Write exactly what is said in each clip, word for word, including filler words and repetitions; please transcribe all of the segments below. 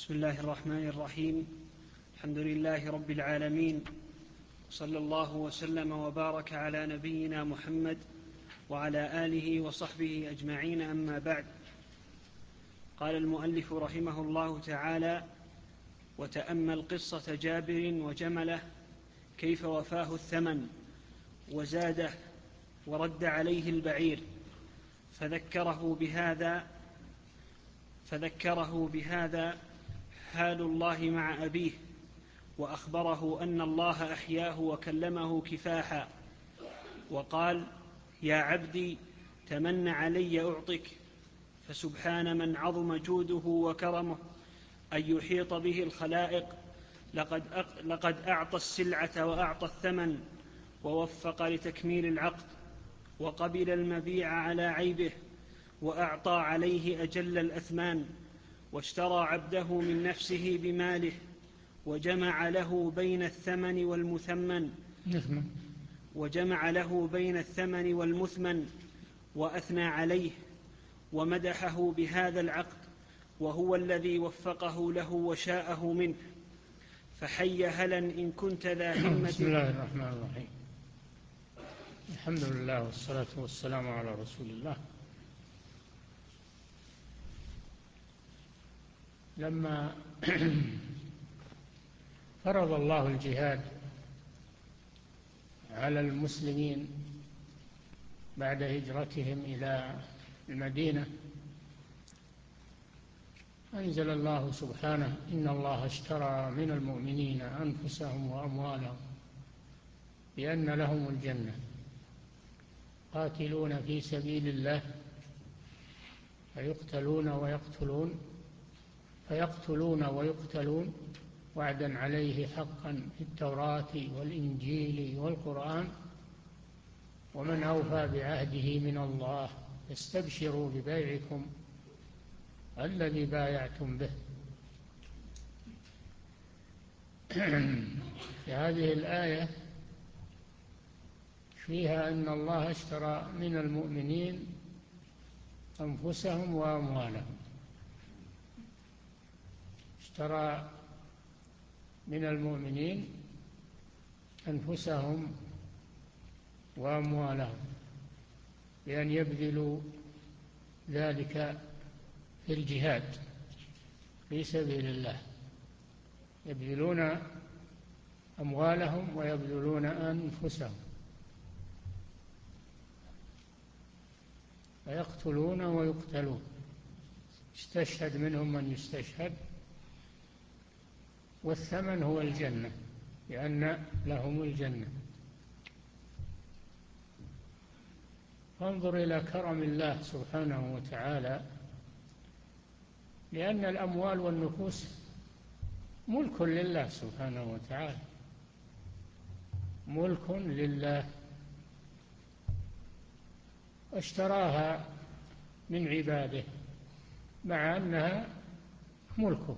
بسم الله الرحمن الرحيم. الحمد لله رب العالمين، صلى الله وسلم وبارك على نبينا محمد وعلى آله وصحبه أجمعين، أما بعد. قال المؤلف رحمه الله تعالى: وتأمل قصة جابر وجمله كيف وفاه الثمن وزاده ورد عليه البعير، فذكره بهذا فذكره بهذا حال الله مع أبيه، وأخبره أن الله أحياه وكلمه كفاحا، وقال: يا عبدي تمن علي أعطك. فسبحان من عظم جوده وكرمه أن يحيط به الخلائق، لقد, لقد أعطى السلعة وأعطى الثمن، ووفق لتكميل العقد، وقبل المبيع على عيبه، وأعطى عليه أجل الأثمان، واشترى عبده من نفسه بماله، وجمع له بين الثمن والمثمن وجمع له بين الثمن والمثمن وأثنى عليه ومدحه بهذا العقد، وهو الذي وفقه له وشاءه منه. فحي هلا إن كنت ذا همة. بسم الله الرحمن الرحيم. الحمد لله والصلاة والسلام على رسول الله. لما فرض الله الجهاد على المسلمين بعد هجرتهم إلى المدينة، أنزل الله سبحانه: إن الله اشترى من المؤمنين أنفسهم وأموالهم بأن لهم الجنة قاتلون في سبيل الله فيقتلون ويقتلون فيقتلون ويقتلون وعدا عليه حقا في التوراة والإنجيل والقرآن، ومن أوفى بعهده من الله، فاستبشروا ببيعكم الذي بايعتم به. في هذه الآية فيها أن الله اشترى من المؤمنين أنفسهم وأموالهم. اشترى من المؤمنين أنفسهم وأموالهم بأن يبذلوا ذلك في الجهاد في سبيل الله، يبذلون أموالهم ويبذلون أنفسهم، ويقتلون ويقتلون. استشهد منهم من يستشهد، والثمن هو الجنة، لأن لهم الجنة. فانظر إلى كرم الله سبحانه وتعالى، لأن الأموال والنفوس ملك لله سبحانه وتعالى، ملك لله، واشتراها من عباده مع أنها ملكه.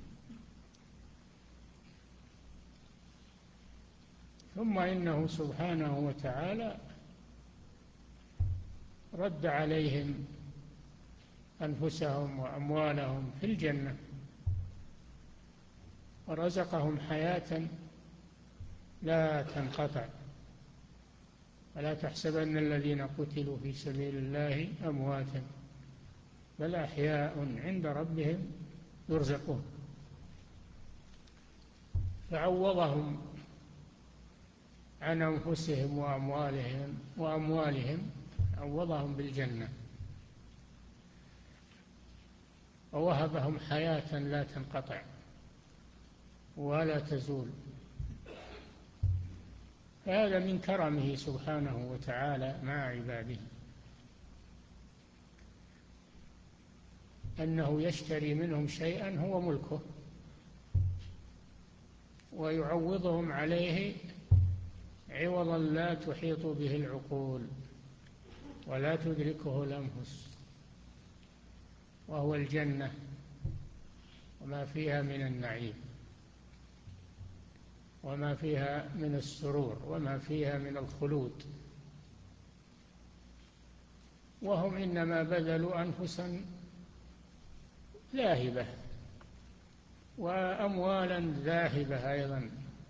ثم إنه سبحانه وتعالى رد عليهم أنفسهم وأموالهم في الجنة، ورزقهم حياة لا تنقطع. ولا تحسبن الذين قتلوا في سبيل الله أمواتا بل أحياء عند ربهم يرزقون. فعوضهم عن أنفسهم وأموالهم وأموالهم عوضهم بالجنة، ووهبهم حياة لا تنقطع ولا تزول. هذا من كرمه سبحانه وتعالى مع عباده، أنه يشتري منهم شيئا هو ملكه ويعوضهم عليه عوضا لا تحيط به العقول ولا تدركه الأنفس، وهو الجنة وما فيها من النعيم، وما فيها من السرور، وما فيها من الخلود. وهم إنما بذلوا أنفسا لاهبة وأموالا ذاهبة أيضا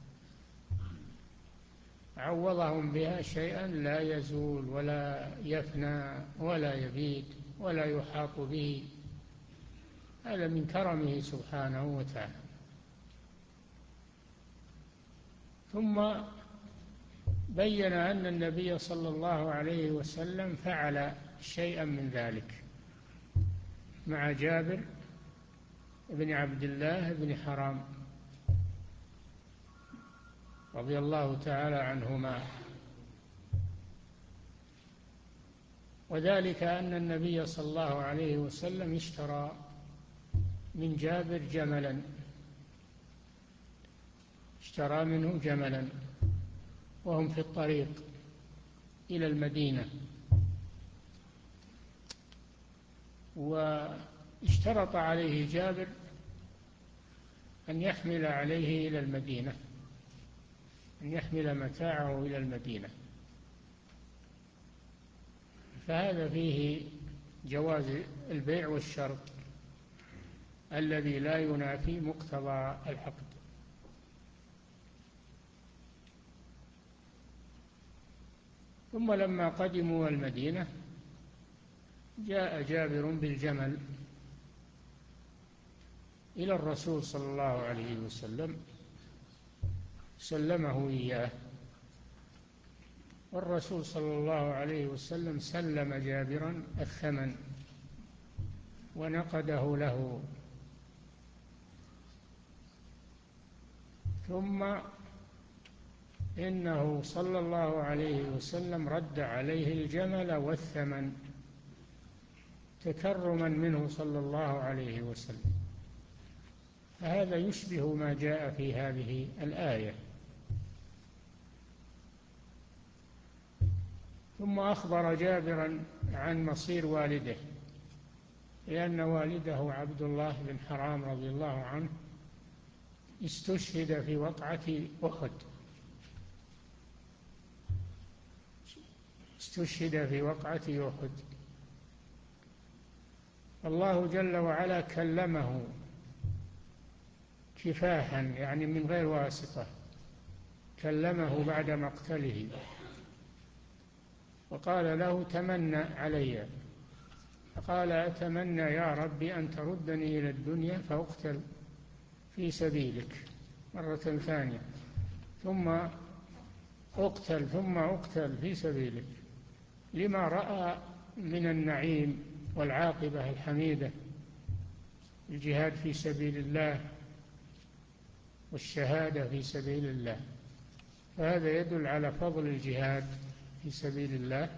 عوضهم بها شيئا لا يزول ولا يفنى ولا يبيد ولا يحاط به. هذا من كرمه سبحانه وتعالى. ثم بين أن النبي صلى الله عليه وسلم فعل شيئا من ذلك مع جابر بن عبد الله بن حرام رضي الله تعالى عنهما، وذلك أن النبي صلى الله عليه وسلم اشترى من جابر جملا، اشترى منه جملا وهم في الطريق إلى المدينة، واشترط عليه جابر أن يحمل عليه إلى المدينة، أن يحمل متاعه إلى المدينة. فهذا فيه جواز البيع والشرط الذي لا ينافي مقتضى العقد. ثم لما قدموا المدينة جاء جابر بالجمل إلى الرسول صلى الله عليه وسلم سلمه إياه، والرسول صلى الله عليه وسلم سلم جابرا الثمن ونقده له. ثم إنه صلى الله عليه وسلم رد عليه الجمل والثمن تكرما منه صلى الله عليه وسلم. فهذا يشبه ما جاء في هذه الآية. ثم أخبر جابرا عن مصير والده، لأن والده عبد الله بن حرام رضي الله عنه استشهد في وقعة أحد، استشهد في وقعة أحد. الله جل وعلا كلمه كفاحا، يعني من غير واسطة، كلمه بعد مقتله وقال له تمنى علي، فقال أتمنى يا ربي أن تردني إلى الدنيا فأقتل في سبيلك مرة ثانية، ثم أقتل ثم أقتل في سبيلك، لما رأى من النعيم والعاقبة الحميدة، الجهاد في سبيل الله والشهادة في سبيل الله. فهذا يدل على فضل الجهاد في سبيل الله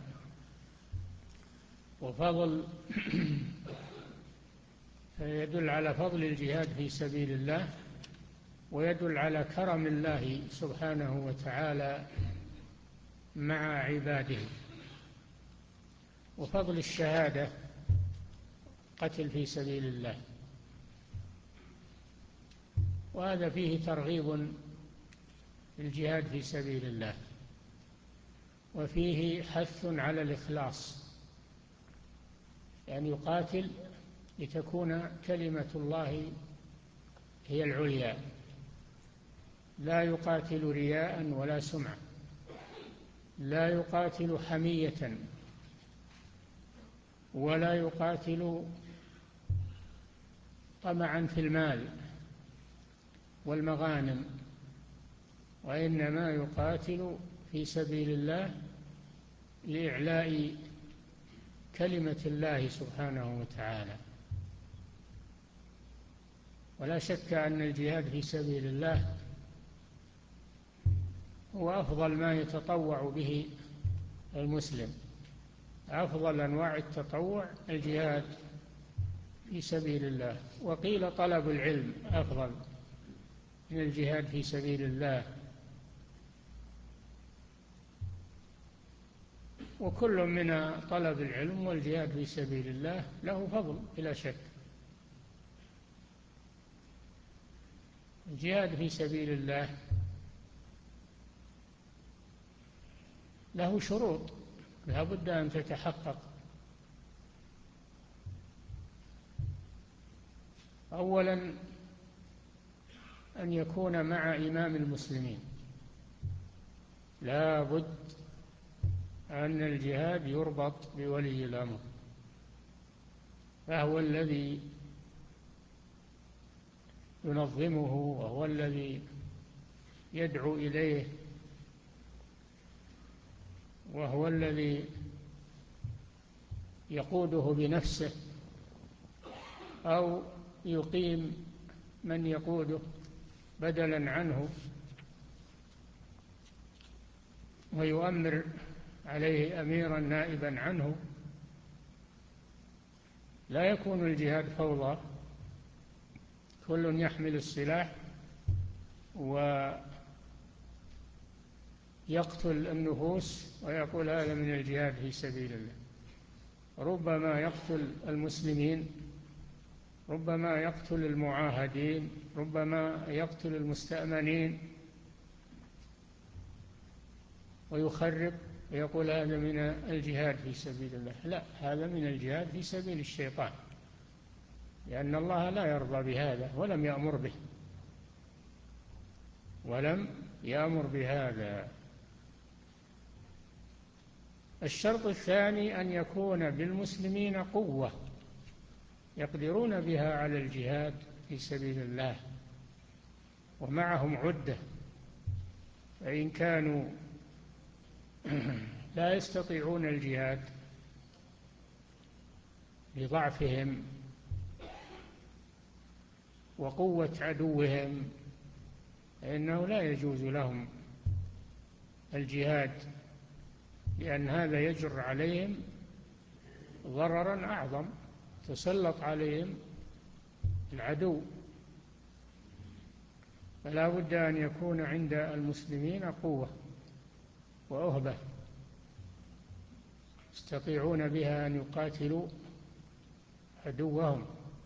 وفضل يدل على فضل الجهاد في سبيل الله، ويدل على كرم الله سبحانه وتعالى مع عباده، وفضل الشهادة قتل في سبيل الله. وهذا فيه ترغيب في الجهاد في سبيل الله، وفيه حث على الإخلاص، يعني يقاتل لتكون كلمة الله هي العليا، لا يقاتل رياء ولا سمعة، لا يقاتل حمية، ولا يقاتل طمعا في المال والمغانم، وإنما يقاتل في سبيل الله لإعلاء كلمة الله سبحانه وتعالى. ولا شك أن الجهاد في سبيل الله هو أفضل ما يتطوع به المسلم، أفضل أنواع التطوع الجهاد في سبيل الله. وقيل طلب العلم أفضل من الجهاد في سبيل الله، وكل من طلب العلم والجهاد في سبيل الله له فضل بلا شك. الجهاد في سبيل الله له شروط لا بد أن تتحقق. أولا أن يكون مع إمام المسلمين، لا بد أن الجهاد يربط بولي الأمر، فهو الذي ينظمه وهو الذي يدعو إليه وهو الذي يقوده بنفسه أو يقيم من يقوده بدلا عنه ويؤمر عليه أميرا نائبا عنه. لا يكون الجهاد فوضى، كل يحمل السلاح ويقتل النفوس ويقول هذا من الجهاد في سبيل الله. ربما يقتل المسلمين، ربما يقتل المعاهدين، ربما يقتل المستأمنين ويخرب ويقول هذا من الجهاد في سبيل الله. لا، هذا من الجهاد في سبيل الشيطان، لأن الله لا يرضى بهذا ولم يأمر به ولم يأمر بهذا. الشرط الثاني أن يكون بالمسلمين قوة يقدرون بها على الجهاد في سبيل الله ومعهم عدة، فإن كانوا لا يستطيعون الجهاد لضعفهم وقوة عدوهم فإنه لا يجوز لهم الجهاد، لأن هذا يجر عليهم ضررا أعظم، تسلط عليهم العدو. فلا بد أن يكون عند المسلمين قوة وأهبة يستطيعون بها أن يقاتلوا عدوهم.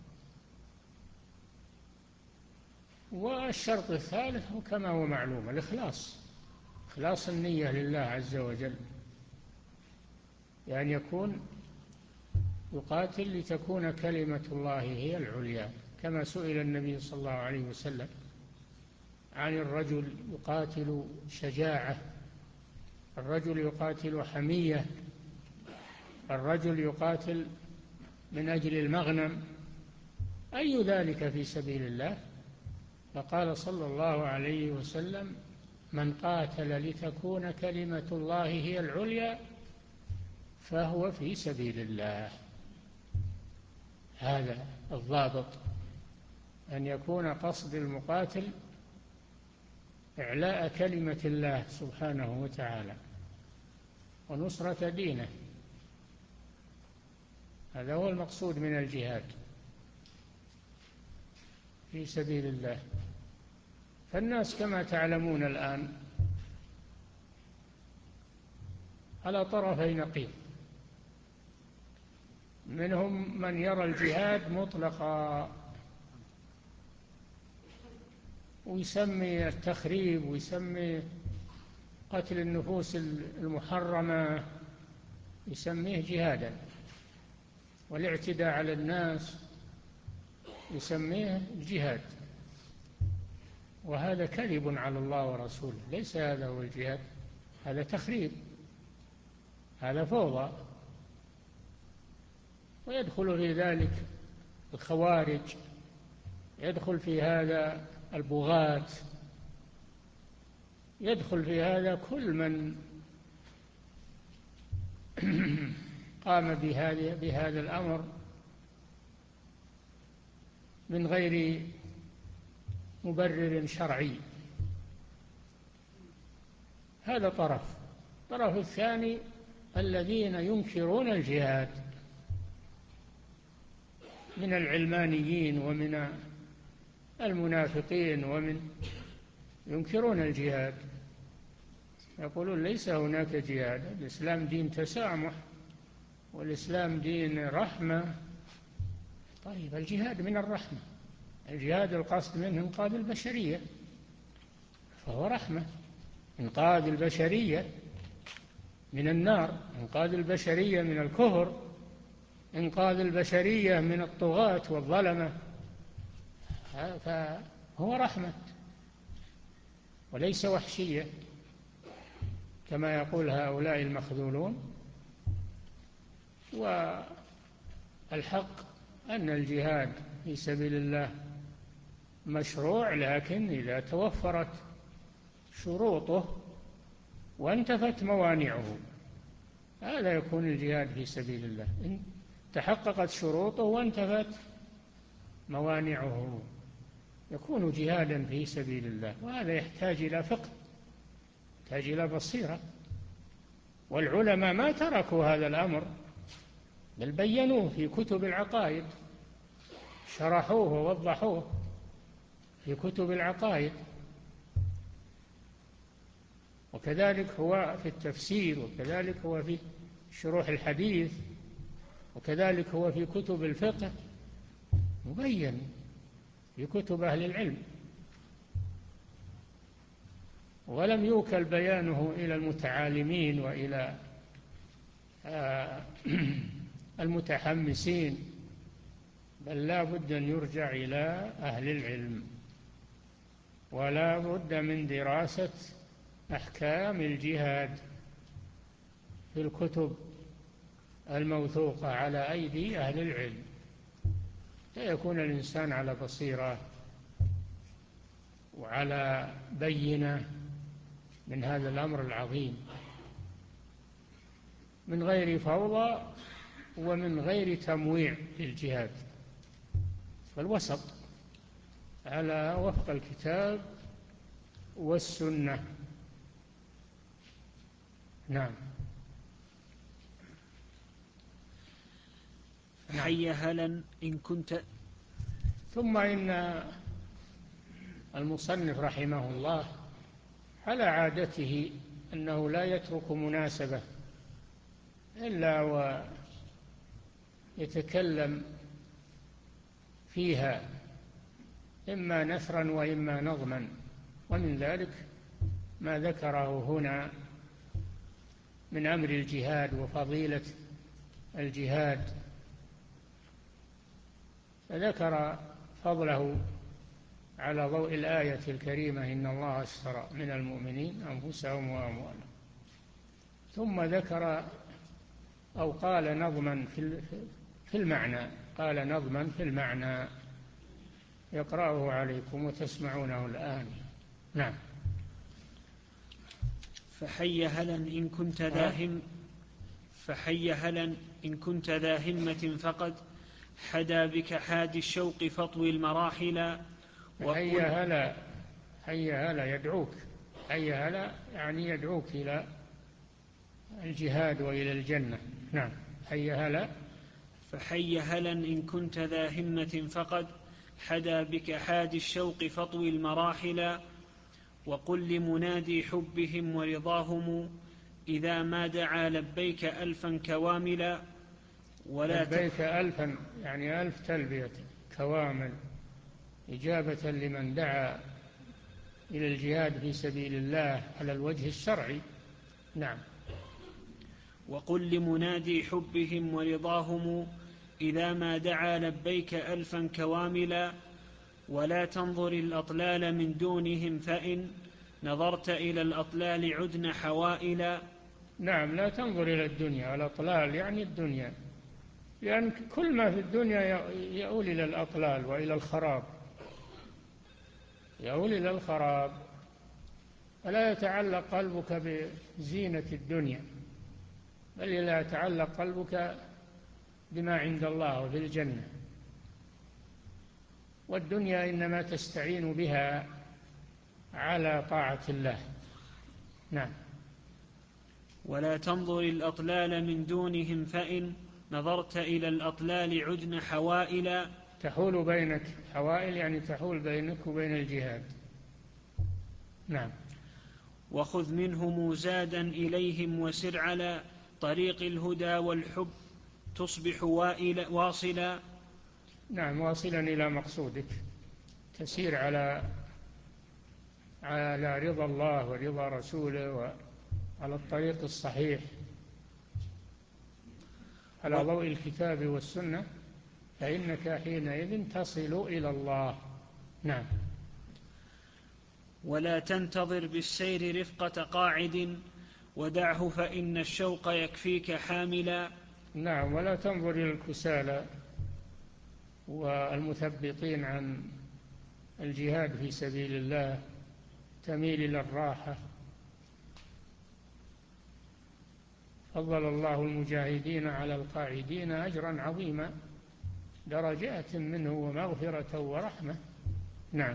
والشرط الثالث كما هو معلوم الإخلاص، إخلاص النية لله عز وجل، يعني يكون يقاتل لتكون كلمة الله هي العليا، كما سئل النبي صلى الله عليه وسلم عن الرجل يقاتل شجاعة، الرجل يقاتل حمية، الرجل يقاتل من أجل المغنم، أي ذلك في سبيل الله؟ فقال صلى الله عليه وسلم من قاتل لتكون كلمة الله هي العليا فهو في سبيل الله. هذا الضابط، أن يكون قصد المقاتل إعلاء كلمة الله سبحانه وتعالى ونصرة دينه، هذا هو المقصود من الجهاد في سبيل الله. فالناس كما تعلمون الآن على طرفي نقيض، منهم من يرى الجهاد مطلقا ويسمي التخريب ويسمي قتل النفوس المحرمة يسميه جهادا، والاعتداء على الناس يسميه جهاد، وهذا كذب على الله ورسوله، ليس هذا هو الجهاد، هذا تخريب، هذا فوضى. ويدخل في ذلك الخوارج، يدخل في هذا البغاة، يدخل في هذا كل من قام بهذا بهذا الأمر من غير مبرر شرعي. هذا طرف. الطرف الثاني الذين ينكرون الجهاد من العلمانيين ومن المنافقين، ومن ينكرون الجهاد، يقولون ليس هناك جهاد، الإسلام دين تسامح والإسلام دين رحمة. طيب الجهاد من الرحمة، الجهاد القصد منه إنقاذ البشرية، فهو رحمة، إنقاذ البشرية من النار، إنقاذ البشرية من الكفر، إنقاذ البشرية من الطغاة والظلمة، فهو رحمة. وليس وحشية كما يقول هؤلاء المخذولون. والحق أن الجهاد في سبيل الله مشروع، لكن إذا توفرت شروطه وانتفت موانعه هذا يكون الجهاد في سبيل الله. إن تحققت شروطه وانتفت موانعه يكون جهادا في سبيل الله. وهذا يحتاج إلى فقه، يحتاج إلى بصيرة. والعلماء ما تركوا هذا الأمر، بل بينوه في كتب العقائد، شرحوه ووضحوه في كتب العقائد. وكذلك هو في التفسير، وكذلك هو في شروح الحديث، وكذلك هو في كتب الفقه، مبين في كتب أهل العلم. ولم يوكل بيانه إلى المتعالمين وإلى المتحمسين، بل لا بد أن يرجع إلى أهل العلم، ولا بد من دراسة أحكام الجهاد في الكتب الموثوقة على أيدي أهل العلم، ليكون الإنسان على بصيرة وعلى بينة من هذا الأمر العظيم، من غير فوضى ومن غير تمويع للجهاد، فالوسط على وفق الكتاب والسنة. نعم. حي هلا إن كنت. ثم إن المصنف رحمه الله على عادته أنه لا يترك مناسبة إلا ويتكلم فيها إما نثرا وإما نظما، ومن ذلك ما ذكره هنا من أمر الجهاد وفضيلة الجهاد، فذكر فضله على ضوء الآية الكريمة: إن الله اشترى من المؤمنين أنفسهم وأموالهم. ثم ذكر أو قال نظما في المعنى، قال نظما في المعنى يقرأه عليكم وتسمعونه الآن. نعم. فحي هلا إن كنت ذا هم فحي هلا إن كنت ذا همة فقد حدا بك حادي الشوق فاطوي المراحل. حي هلا، حي هلا يدعوك، حي هلا يعني يدعوك إلى الجهاد وإلى الجنة. نعم. حي هلا. فحي هلا إن كنت ذا همة فقد حدا بك حادي الشوق فاطوي المراحل. وقل لمنادي حبهم ورضاهم إذا ما دعا لبيك ألفا كواملا. ولا لبيك ألفا يعني ألف تلبية كوامل، إجابة لمن دعا إلى الجهاد في سبيل الله على الوجه الشرعي. نعم. وقل لمنادي حبهم ورضاهم إذا ما دعا لبيك ألفا كواملا. ولا تنظر الأطلال من دونهم فإن نظرت إلى الأطلال عدن حوائلا. نعم، لا تنظر إلى الدنيا، الأطلال يعني الدنيا، لأن يعني كل ما في الدنيا يؤول إلى الأطلال وإلى الخراب، يؤول إلى الخراب. فلا يتعلق قلبك بزينة الدنيا، بل لا يتعلق قلبك بما عند الله وبالجنة. والدنيا إنما تستعين بها على طاعة الله. نعم. ولا تنظر الأطلال من دونهم فإن نظرت إلى الأطلال عدن حوائل. تحول بينك، حوائل يعني تحول بينك وبين الجهاد. نعم. وخذ منهم زادا إليهم وسر على طريق الهدى والحب تصبح واصلا. نعم، واصلا إلى مقصودك، تسير على على رضا الله ورضا رسوله وعلى الطريق الصحيح على ضوء الكتاب والسنة، فإنك حينئذ تصل إلى الله. نعم. ولا تنتظر بالسير رفقة قاعد ودعه فإن الشوق يكفيك حاملا. نعم، ولا تنظر إلى الكسالى والمثبطين عن الجهاد في سبيل الله، تميل إلى الراحة. فضل الله المجاهدين على القاعدين أجرا عظيما، درجات منه ومغفرة ورحمة. نعم.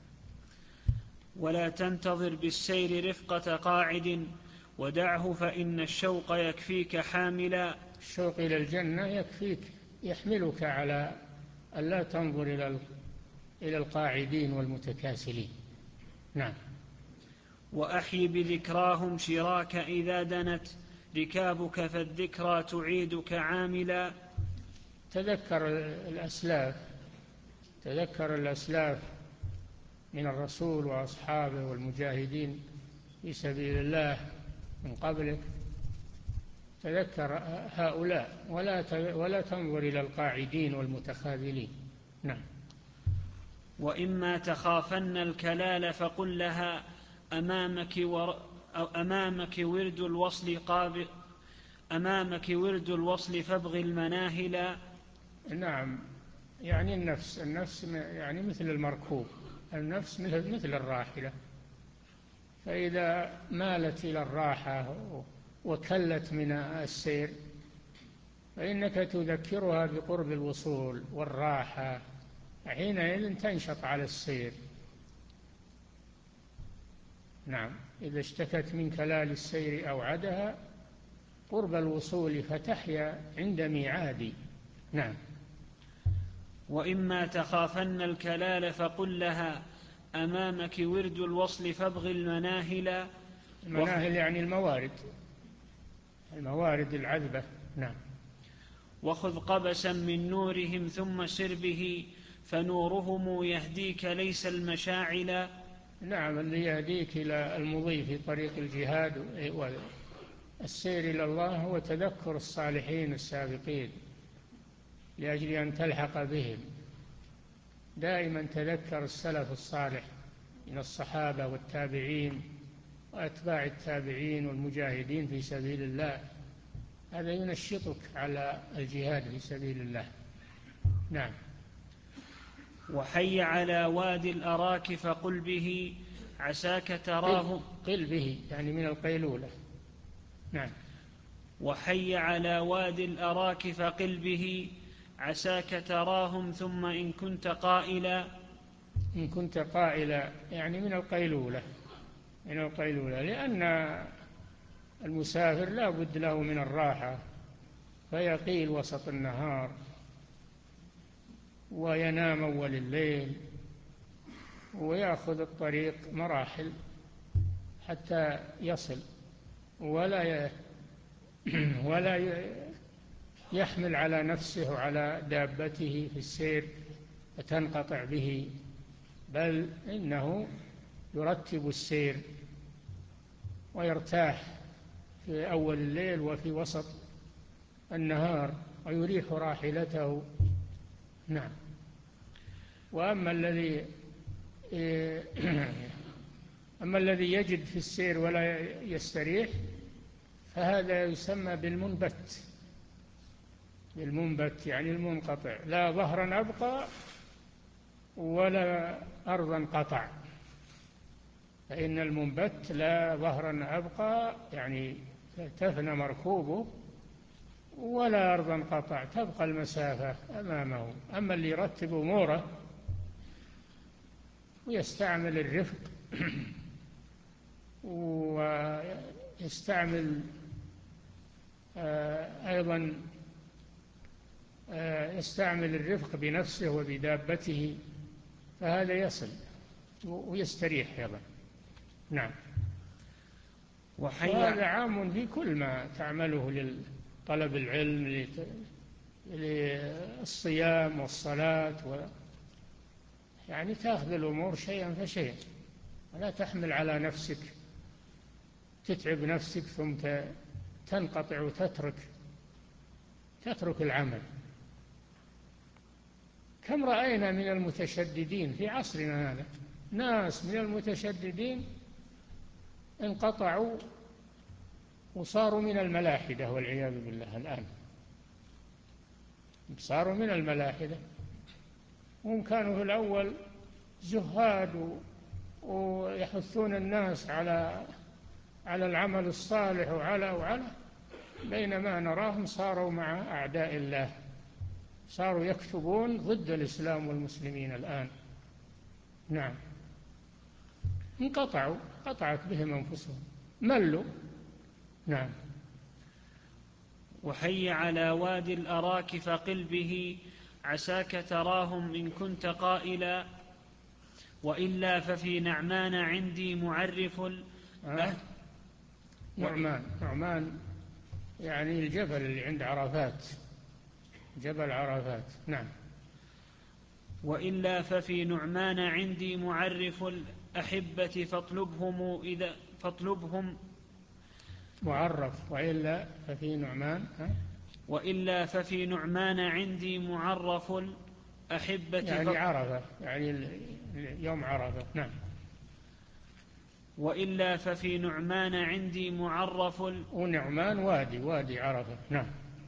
ولا تنتظر بالسير رفقة قاعد ودعه فإن الشوق يكفيك حاملا. الشوق إلى الجنة يكفيك، يحملك على ألا تنظر إلى إلى القاعدين والمتكاسلين. نعم. وأحي بذكراهم شراك إذا دنت ركابك فالذكرى تعيدك عاملا. تذكر الأسلاف، تذكر الأسلاف من الرسول وأصحابه والمجاهدين في سبيل الله من قبلك، تذكر هؤلاء ولا ولا تنظر إلى القاعدين والمتخاذلين. نعم. وإما تخافن الكلال فقل لها أمامك, ور أو أمامك ورد الوصل قابل أمامك ورد الوصل فابغ المناهل. نعم، يعني النفس النفس يعني مثل المركوب، النفس مثل مثل الراحلة، فإذا مالت إلى الراحة وكلت من السير فإنك تذكرها بقرب الوصول والراحة، حينئذ تنشط على السير. نعم. إذا اشتكت من كلال السير أوعدها قرب الوصول فتحيا عند ميعاد. نعم. وإما تخافن الكلال فقل لها أمامك ورد الوصل فابغ المناهل. المناهل يعني الموارد، الموارد العذبة. نعم. وخذ قبسا من نورهم ثم سر به فنورهم يهديك ليس المشاعل. نعم، اللي يهديك إلى المضي في طريق الجهاد والسير إلى الله هو تذكر الصالحين السابقين لأجل أن تلحق بهم. دائما تذكر السلف الصالح من الصحابة والتابعين وأتباع التابعين والمجاهدين في سبيل الله، هذا ينشطك على الجهاد في سبيل الله. نعم. وحي على وادي الأراك فقل به عساك تراه. قل به يعني من القيلولة. نعم. وحي على وادي الأراك فقل به عساك تراهم ثم إن كنت قائلا. إن كنت قائلا يعني من القيلولة، من القيلولة، لأن المسافر لا بد له من الراحة، فيقيل وسط النهار وينام أول الليل ويأخذ الطريق مراحل حتى يصل، ولا ولا يحمل على نفسه وعلى دابته في السير فتنقطع به، بل إنه يرتب السير ويرتاح في أول الليل وفي وسط النهار ويريح راحلته. نعم. وأما الذي أما الذي يجد في السير ولا يستريح فهذا يسمى بالمنبت، بالمنبت يعني المنقطع، لا ظهرا أبقى ولا أرضا قطع. فإن المنبت لا ظهرا أبقى يعني تفنى مركوبه، ولا أرضا قطع تبقى المسافة أمامه. أما اللي يرتب أموره ويستعمل الرفق ويستعمل أيضا يستعمل الرفق بنفسه وبدابته فهذا يصل ويستريح أيضا. نعم. وهذا عام في كل ما تعمله لطلب العلم، للصيام والصلاة و... يعني تأخذ الأمور شيئا فشيئا، ولا تحمل على نفسك تتعب نفسك ثم تنقطع وتترك تترك العمل. كم رأينا من المتشددين في عصرنا هذا. ناس من المتشددين انقطعوا وصاروا من الملاحدة والعياذ بالله. الآن صاروا من الملاحدة، هم كانوا في الأول زهاد ويحثون الناس على على العمل الصالح وعلى وعلى بينما نراهم صاروا مع أعداء الله، صاروا يكتبون ضد الإسلام والمسلمين الآن. نعم، انقطعوا، قطعت بهم أنفسهم، ملوا. نعم. وحي على وادي الأراك فقل به عساك تراهم إن كنت قائلا، وإلا ففي نعمان عندي معرف آه. نعمان نعمان يعني الجبل اللي عند عرفات، جبل عرفات. نعم. وإلا ففي نعمان عندي معرف الأحبة فاطلبهم إذا فاطلبهم معرف. وإلا ففي نعمان ها؟ وإلا ففي نعمان عندي معرف الأحبة يعني عرفة، يعني يوم عرفة. نعم. وإلا ففي نعمان عندي معرف ال... ونعمان وادي وادي عرفة. نعم.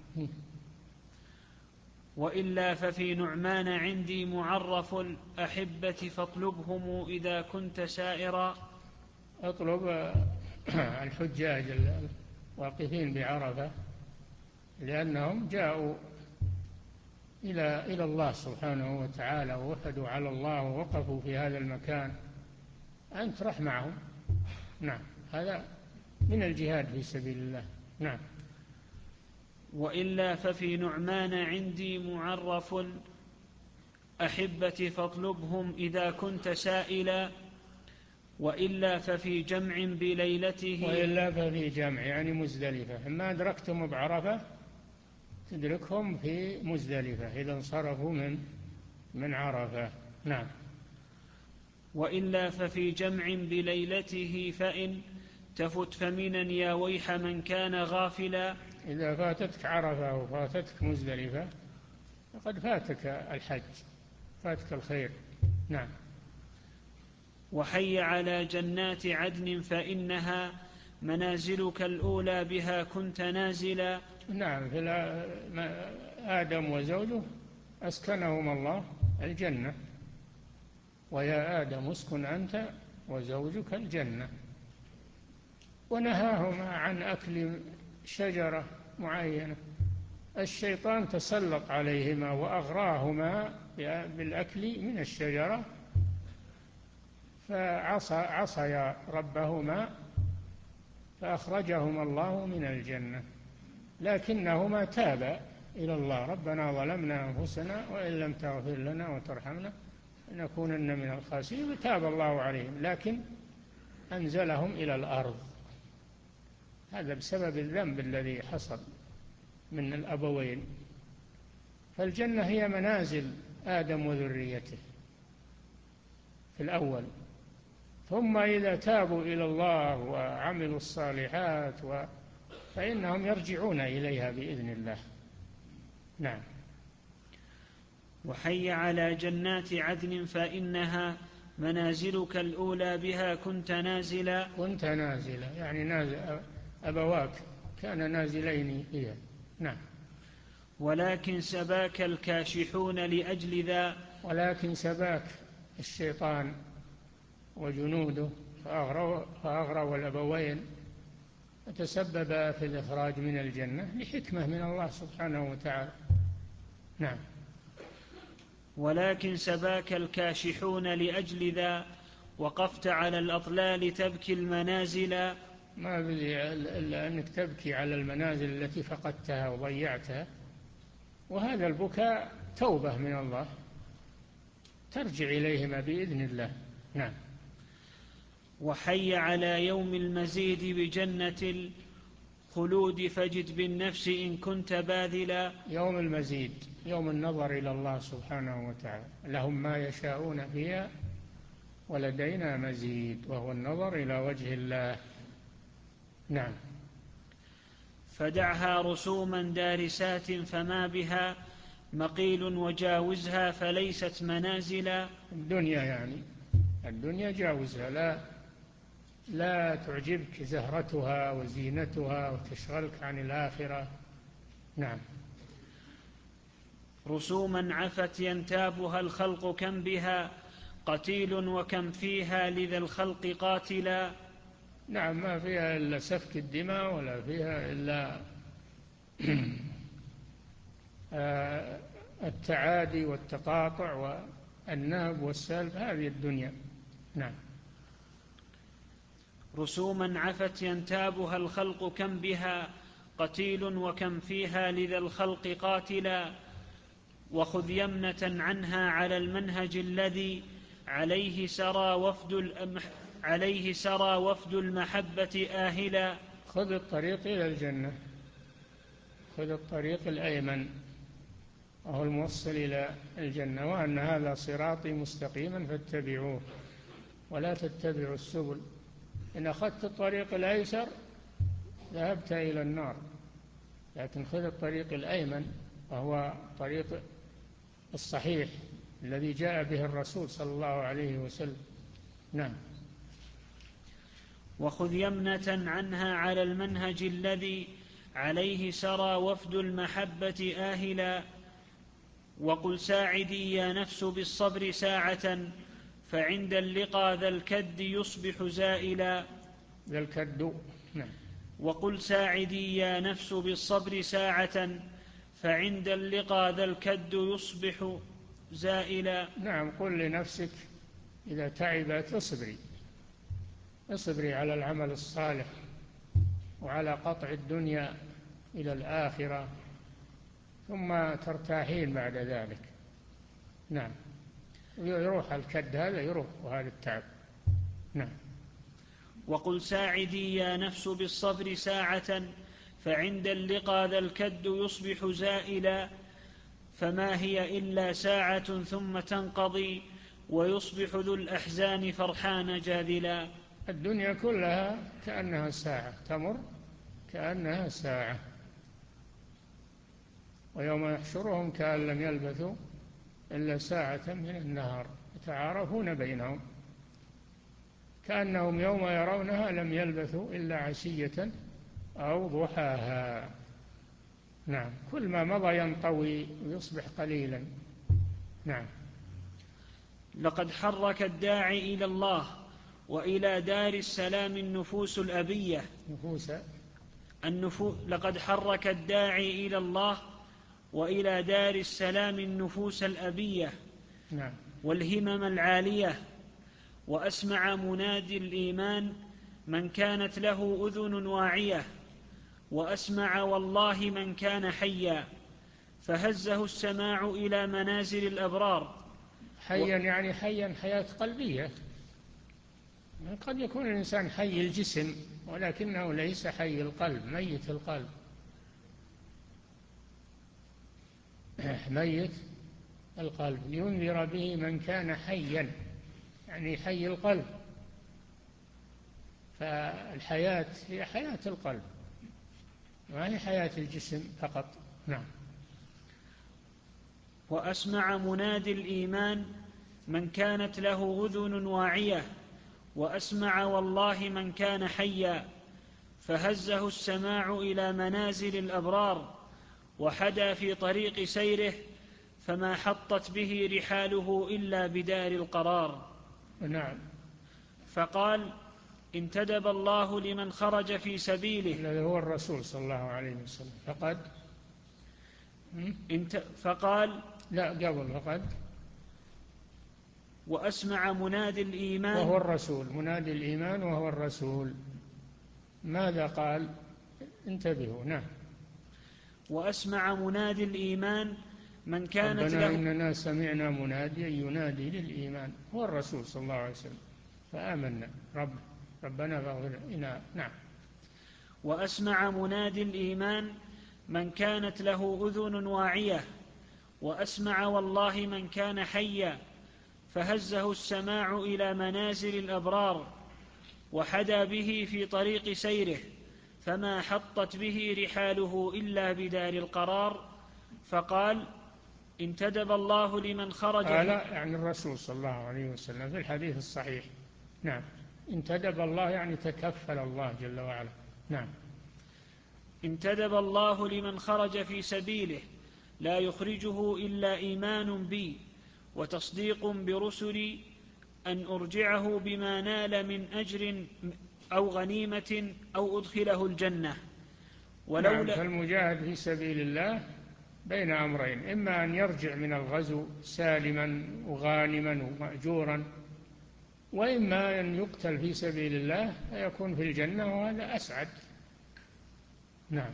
وإلا ففي نعمان عندي معرف الأحبة فاطلبهم إذا كنت سائرا. اطلب الحجاج الواقفين بعرفة لأنهم جاءوا إلى إلى الله سبحانه وتعالى ووفدوا على الله ووقفوا في هذا المكان، أنت رح معهم. نعم، هذا من الجهاد في سبيل الله. نعم. وإلا ففي نعمان عندي معرف الأحبة فاطلبهم إذا كنت سائلا، وإلا ففي جمع بليلته. وإلا ففي جمع يعني مزدلفة، ما أدركتم بعرفة تدركهم في مزدلفة إذا انصرفوا من من عرفة. نعم. وإلا ففي جمع بليلته فإن تفت فمنا يا ويح من كان غافلا. إذا فاتتك عرفة وفاتتك مزدلفة فقد فاتك الحج، فاتك الخير. نعم. وحي على جنات عدن فإنها منازلك الأولى بها كنت نازلا. نعم، في آدم وزوجه أسكنهم الله الجنة، ويا آدم اسكن أنت وزوجك الجنة، ونهاهما عن أكل شجرة معينة. الشيطان تسلط عليهما وأغراهما بالأكل من الشجرة فعصى عصيا ربهما فأخرجهما الله من الجنة، لكنهما تابا إلى الله: ربنا ظلمنا أنفسنا وإن لم تغفر لنا وترحمنا لنكونن من الخاسرين. وتاب الله عليهم، لكن أنزلهم إلى الأرض، هذا بسبب الذنب الذي حصل من الأبوين. فالجنة هي منازل آدم وذريته في الأول، ثم إذا تابوا إلى الله وعملوا الصالحات فإنهم يرجعون إليها بإذن الله. نعم. وحي على جنات عدن فإنها منازلك الأولى بها كنت نازلا. كنت نازلا يعني نازل، أبواك كان نازلين فيها. نعم. ولكن سباك الكاشحون لأجل ذا. ولكن سباك الشيطان وجنوده فأغروا, فأغروا الأبوين وتسبب في الإخراج من الجنة لحكمة من الله سبحانه وتعالى. نعم. ولكن سباك الكاشحون لأجل ذا وقفت على الأطلال تبكي المنازل. ما بدي إلا أنك تبكي على المنازل التي فقدتها وضيعتها، وهذا البكاء توبة من الله ترجع إليهما بإذن الله. نعم. وحي على يوم المزيد بجنة الخلود فجد بالنفس إن كنت باذلا. يوم المزيد يوم النظر إلى الله سبحانه وتعالى، لهم ما يشاءون فيها ولدينا مزيد، وهو النظر إلى وجه الله. نعم. فدعها رسوما دارسات فما بها مقيل وجاوزها فليست منازلا. الدنيا يعني الدنيا جاوزها، لا لا تعجبك زهرتها وزينتها وتشغلك عن الآخرة. نعم. رسوما عفت ينتابها الخلق كم بها قتيل وكم فيها لذا الخلق قاتلا. نعم، ما فيها إلا سفك الدماء ولا فيها إلا التعادي والتقاطع والنهب والسلب، هذه الدنيا. نعم. رسوما عفت ينتابها الخلق كم بها قتيل وكم فيها لذا الخلق قاتلا. وخذ يمنة عنها على المنهج الذي عليه سرى وفد الأمح عليه سرى وفد المحبة آهلا. خذ الطريق إلى الجنة، خذ الطريق الأيمن وهو الموصل إلى الجنة، وأن هذا صراطي مستقيما فاتبعوه ولا تتبعوا السبل، إن أخذت الطريق الأيسر ذهبت إلى النار، لكن خذ الطريق الأيمن وهو الطريق الصحيح الذي جاء به الرسول صلى الله عليه وسلم. نعم. وخذ يمنة عنها على المنهج الذي عليه سرى وفد المحبة آهلا. وقل ساعدي يا نفس بالصبر ساعة فعند اللقى ذا الكد يصبح زائلا. ذا الكد. نعم. وقل ساعدي يا نفس بالصبر ساعة فعند اللقى ذا الكد يصبح زائلا. نعم، قل لنفسك إذا تعبت اصبري، اصبري على العمل الصالح وعلى قطع الدنيا إلى الآخرة، ثم ترتاحين بعد ذلك. نعم، يروح الكد هذا، يروح وهذا التعب. نعم. وقل ساعدي يا نفس بالصبر ساعة فعند اللقى ذا الكد يصبح زائلا. فما هي إلا ساعة ثم تنقضي ويصبح ذو الأحزان فرحان جاذلا. الدنيا كلها كأنها ساعة تمر، كأنها ساعة. ويوم يحشرهم كأن لم يلبثوا إلا ساعة من النهار يتعارفون بينهم كأنهم يوم يرونها لم يلبثوا إلا عشية أو ضحاها. نعم، كل ما مضى ينطوي ويصبح قليلا. نعم. لقد حرك الداعي إلى الله وإلى دار السلام النفوس الأبية. نفوس النفو... لقد حرك الداعي إلى الله وإلى دار السلام النفوس الأبية. نعم. والهمم العالية. وأسمع منادي الإيمان من كانت له أذن واعية. وأسمع والله من كان حيا فهزه السماع إلى منازل الأبرار. حيا يعني حيا حياة قلبية. قد يكون الإنسان حي الجسم ولكنه ليس حي القلب، ميت القلب، ميت القلب. لينذر به من كان حيا يعني حي القلب. فالحياة هي حياة القلب ما هي حياة الجسم فقط. نعم. وأسمع منادي الإيمان من كانت له أذن واعية. وأسمع والله من كان حيا فهزه السماع إلى منازل الأبرار. وحدا في طريق سيره فما حطت به رحاله إلا بدار القرار. نعم. فقال انتدب الله لمن خرج في سبيله. الذي هو الرسول صلى الله عليه وسلم. فقد انت فقال لا قبل فقد وأسمع منادي الإيمان وهو الرسول، منادي الإيمان وهو الرسول. ماذا قال؟ انتبهوا. نعم. وأسمع منادي الإيمان من كانت ربنا له إننا سمعنا مناديا ينادي للإيمان، هو الرسول صلى الله عليه وسلم، فآمنا رب ربنا فاغفر لنا. نعم. وأسمع منادي الإيمان من كانت له أذن واعية. وأسمع والله من كان حيا فهزه السماع إلى منازل الأبرار. وحدا به في طريق سيره فما حطت به رحاله إلا بدار القرار. فقال انتدب الله لمن خرج قال يعني الرسول صلى الله عليه وسلم في الحديث الصحيح. نعم، انتدب الله يعني تكفل الله جل وعلا. نعم. انتدب الله لمن خرج في سبيله لا يخرجه إلا إيمان بي وتصديق برسلي أن أرجعه بما نال من أجر أو غنيمة أو أدخله الجنة. ولولا نعم، فالمجاهد في سبيل الله بين أمرين: إما أن يرجع من الغزو سالما وغانما ومأجورا، وإما أن يقتل في سبيل الله فيكون في الجنة، وهذا أسعد. نعم.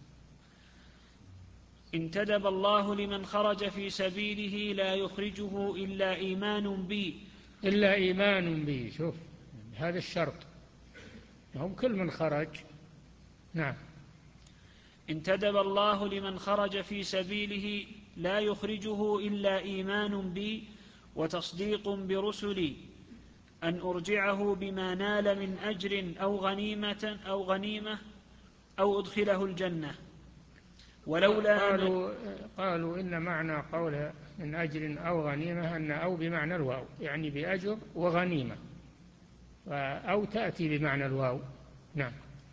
انتدب الله لمن خرج في سبيله لا يخرجه إلا إيمان بي إلا إيمان بي. شوف، هذا الشرط، هم كل من خرج. نعم. انتدب الله لمن خرج في سبيله لا يخرجه إلا إيمان بي وتصديق برسلي أن أرجعه بما نال من أجر أو غنيمة أو غنيمة أو أدخله الجنة. ولولا قالوا, قالوا إن معنى قول من أجر أو غنيمة أن أو بمعنى الواو، يعني بأجر وغنيمة، أو تأتي بمعنى الواو. نعم.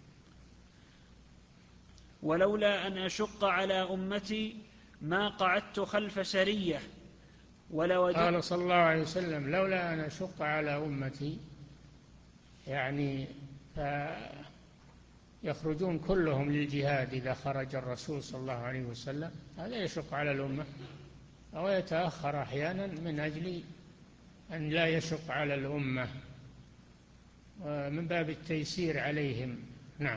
ولولا أن أشق على أمتي ما قعدت خلف سرية ولوددت. قال صلى الله عليه وسلم: لولا أن أشق على أمتي، يعني يخرجون كلهم للجهاد إذا خرج الرسول صلى الله عليه وسلم، هذا يشق على الأمة، أو يتأخر أحيانا من أجل أن لا يشق على الأمة، من باب التيسير عليهم. نعم.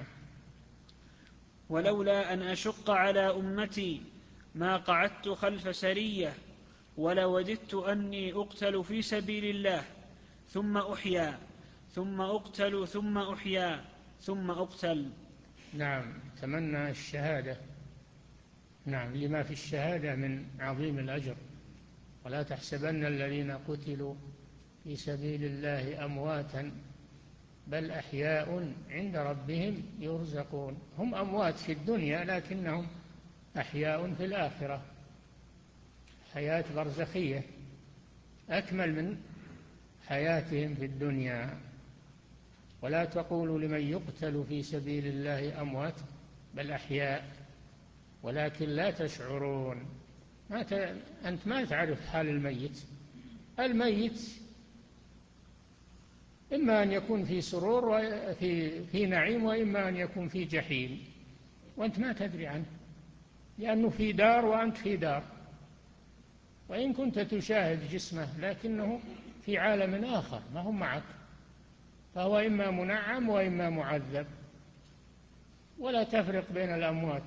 ولولا أن أشق على أمتي ما قعدت خلف سرية ولوددت أني أقتل في سبيل الله ثم أحيا ثم أقتل ثم أحيا ثم أقتل. نعم، تمنى الشهادة. نعم، لما في الشهادة من عظيم الأجر. ولا تحسبن الذين قتلوا في سبيل الله أمواتا بل أحياء عند ربهم يرزقون. هم أموات في الدنيا لكنهم أحياء في الآخرة، حياة برزخية أكمل من حياتهم في الدنيا. ولا تقولوا لمن يقتل في سبيل الله أموات بل أحياء ولكن لا تشعرون. ما ت... أنت ما تعرف حال الميت. الميت إما أن يكون في سرور وفي في نعيم، وإما أن يكون في جحيم، وأنت ما تدري عنه، لأنه في دار وأنت في دار، وإن كنت تشاهد جسمه لكنه في عالم آخر ما هم معك، فهو إما منعم وإما معذب، ولا تفرق بين الأموات،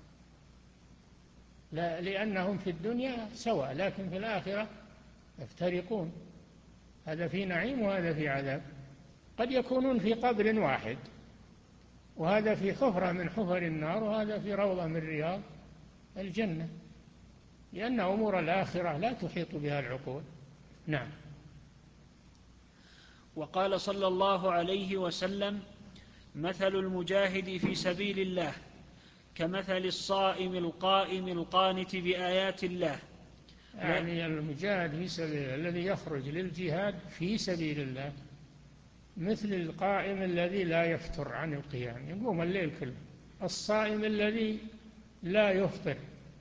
لا، لأنهم في الدنيا سواء لكن في الآخرة يفترقون، هذا في نعيم وهذا في عذاب. قد يكونون في قبر واحد، وهذا في حفرة من حفر النار وهذا في روضة من رياض الجنة، لأن أمور الآخرة لا تحيط بها العقول. نعم. وقال صلى الله عليه وسلم: مثل المجاهد في سبيل الله كمثل الصائم القائم القانت بآيات الله. يعني المجاهد في سبيل الله الذي يخرج للجهاد في سبيل الله مثل القائم الذي لا يفتر عن القيام، يقوم الليل كله. الصائم الذي لا يفطر،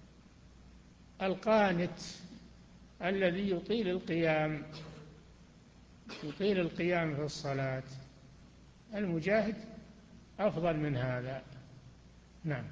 القانت الذي يطيل القيام يطيل القيام في الصلاة. المجاهد أفضل من هذا. نعم.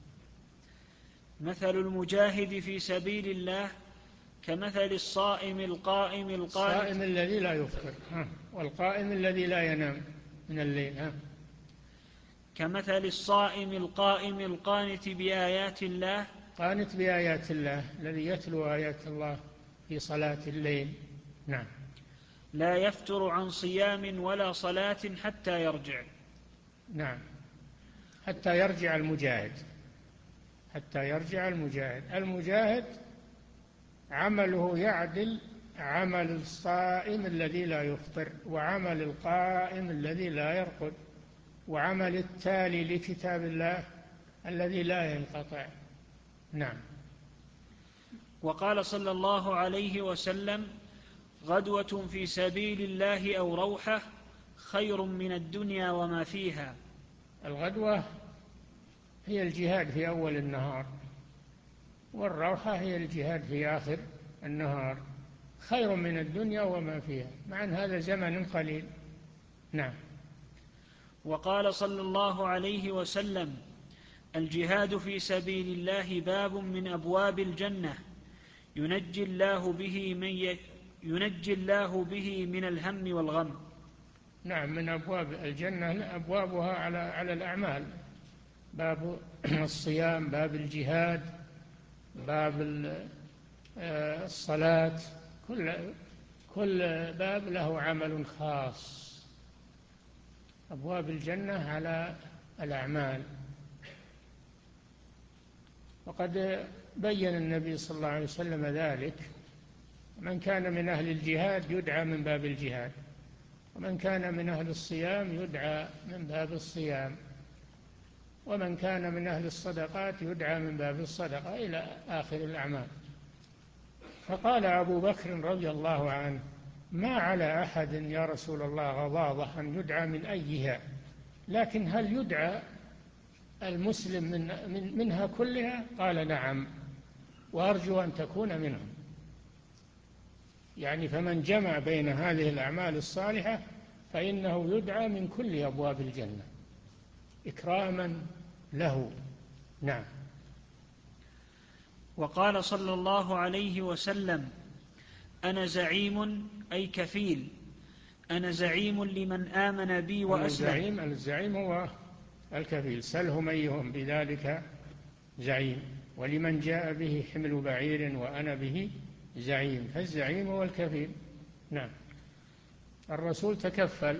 مثل المجاهد في سبيل الله كمثل الصائم القائم القانت. الصائم الذي لا يفطر، والقائم الذي لا ينام من الليل. كمثل الصائم القائم القانت بآيات الله. قانت بآيات الله، الذي يتلو آيات الله في صلاة الليل. نعم. لا يفتر عن صيام ولا صلاة حتى يرجع. نعم، حتى يرجع المجاهد، حتى يرجع المجاهد. المجاهد عمله يعدل عمل الصائم الذي لا يفطر، وعمل القائم الذي لا يرقد، وعمل التالي لكتاب الله الذي لا ينقطع. نعم. وقال صلى الله عليه وسلم: غدوة في سبيل الله أو روحة خير من الدنيا وما فيها. الغدوة هي الجهاد في أول النهار، والروحة هي الجهاد في آخر النهار، خير من الدنيا وما فيها، مع أن هذا زمن قليل. نعم. وقال صلى الله عليه وسلم: الجهاد في سبيل الله باب من أبواب الجنة ينجي الله به من ي... ينجي الله به من الهم والغم. نعم، من أبواب الجنة أبوابها على على الأعمال، باب الصيام، باب الجهاد، باب الصلاة، كل كل باب له عمل خاص. أبواب الجنة على الأعمال. وقد بين النبي صلى الله عليه وسلم ذلك: من كان من أهل الجهاد يدعى من باب الجهاد، ومن كان من أهل الصيام يدعى من باب الصيام، ومن كان من أهل الصدقات يدعى من باب الصدقة، إلى آخر الأعمال. فقال أبو بكر رضي الله عنه: ما على أحد يا رسول الله غضاضة أن يدعى من أيها، لكن هل يدعى المسلم من من منها كلها؟ قال: نعم، وأرجو أن تكون منهم. يعني فمن جمع بين هذه الأعمال الصالحة فإنه يدعى من كل أبواب الجنة إكراما له. نعم. وقال صلى الله عليه وسلم: أنا زعيم، أي كفيل، أنا زعيم لمن آمن بي وأسلم. الزعيم الزعيم هو الكفيل، سلهم أيهم بذلك زعيم، ولمن جاء به حمل بعير وأنا به زعيم، فالزعيم هو الكفيل. نعم. الرسول تكفل.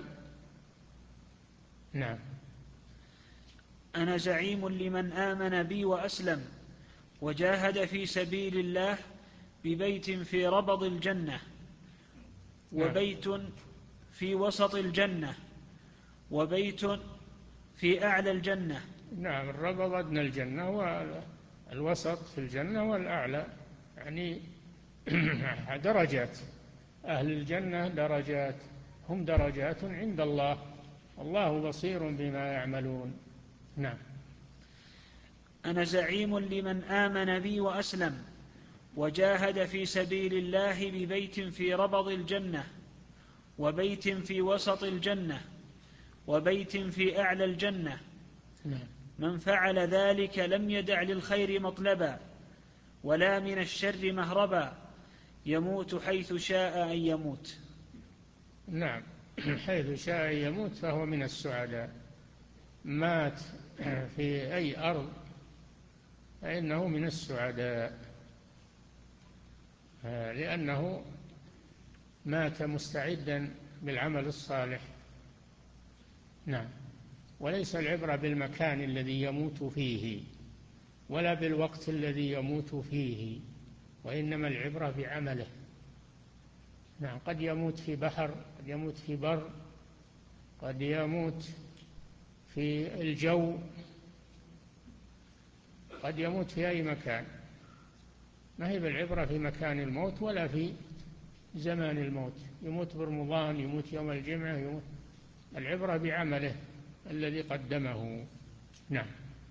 نعم. أنا زعيم لمن آمن بي وأسلم وجاهد في سبيل الله ببيت في ربض الجنة، وبيت في وسط الجنة، وبيت في أعلى الجنة. نعم. الربض أدنى الجنة، والوسط في الجنة، والأعلى يعني درجات. أهل الجنة درجات، هم درجات عند الله، والله بصير بما يعملون. نعم. أنا زعيم لمن آمن بي وأسلم وجاهد في سبيل الله ببيت في ربض الجنة، وبيت في وسط الجنة، وبيت في أعلى الجنة. نعم. من فعل ذلك لم يدع للخير مطلبا ولا من الشر مهربا، يموت حيث شاء أن يموت. نعم. حيث شاء أن يموت فهو من السعداء. مات في أي أرض فإنه من السعداء، لأنه مات مستعدا بالعمل الصالح. نعم. وليس العبرة بالمكان الذي يموت فيه ولا بالوقت الذي يموت فيه، وإنما العبرة بعمله. نعم. قد يموت في بحر، قد يموت في بر، قد يموت في الجو، قد يموت في أي مكان. ما هي بالعبرة في مكان الموت ولا في زمان الموت. يموت برمضان، يموت يوم الجمعة، يموت. العبرة بعمله الذي قدمه. نعم.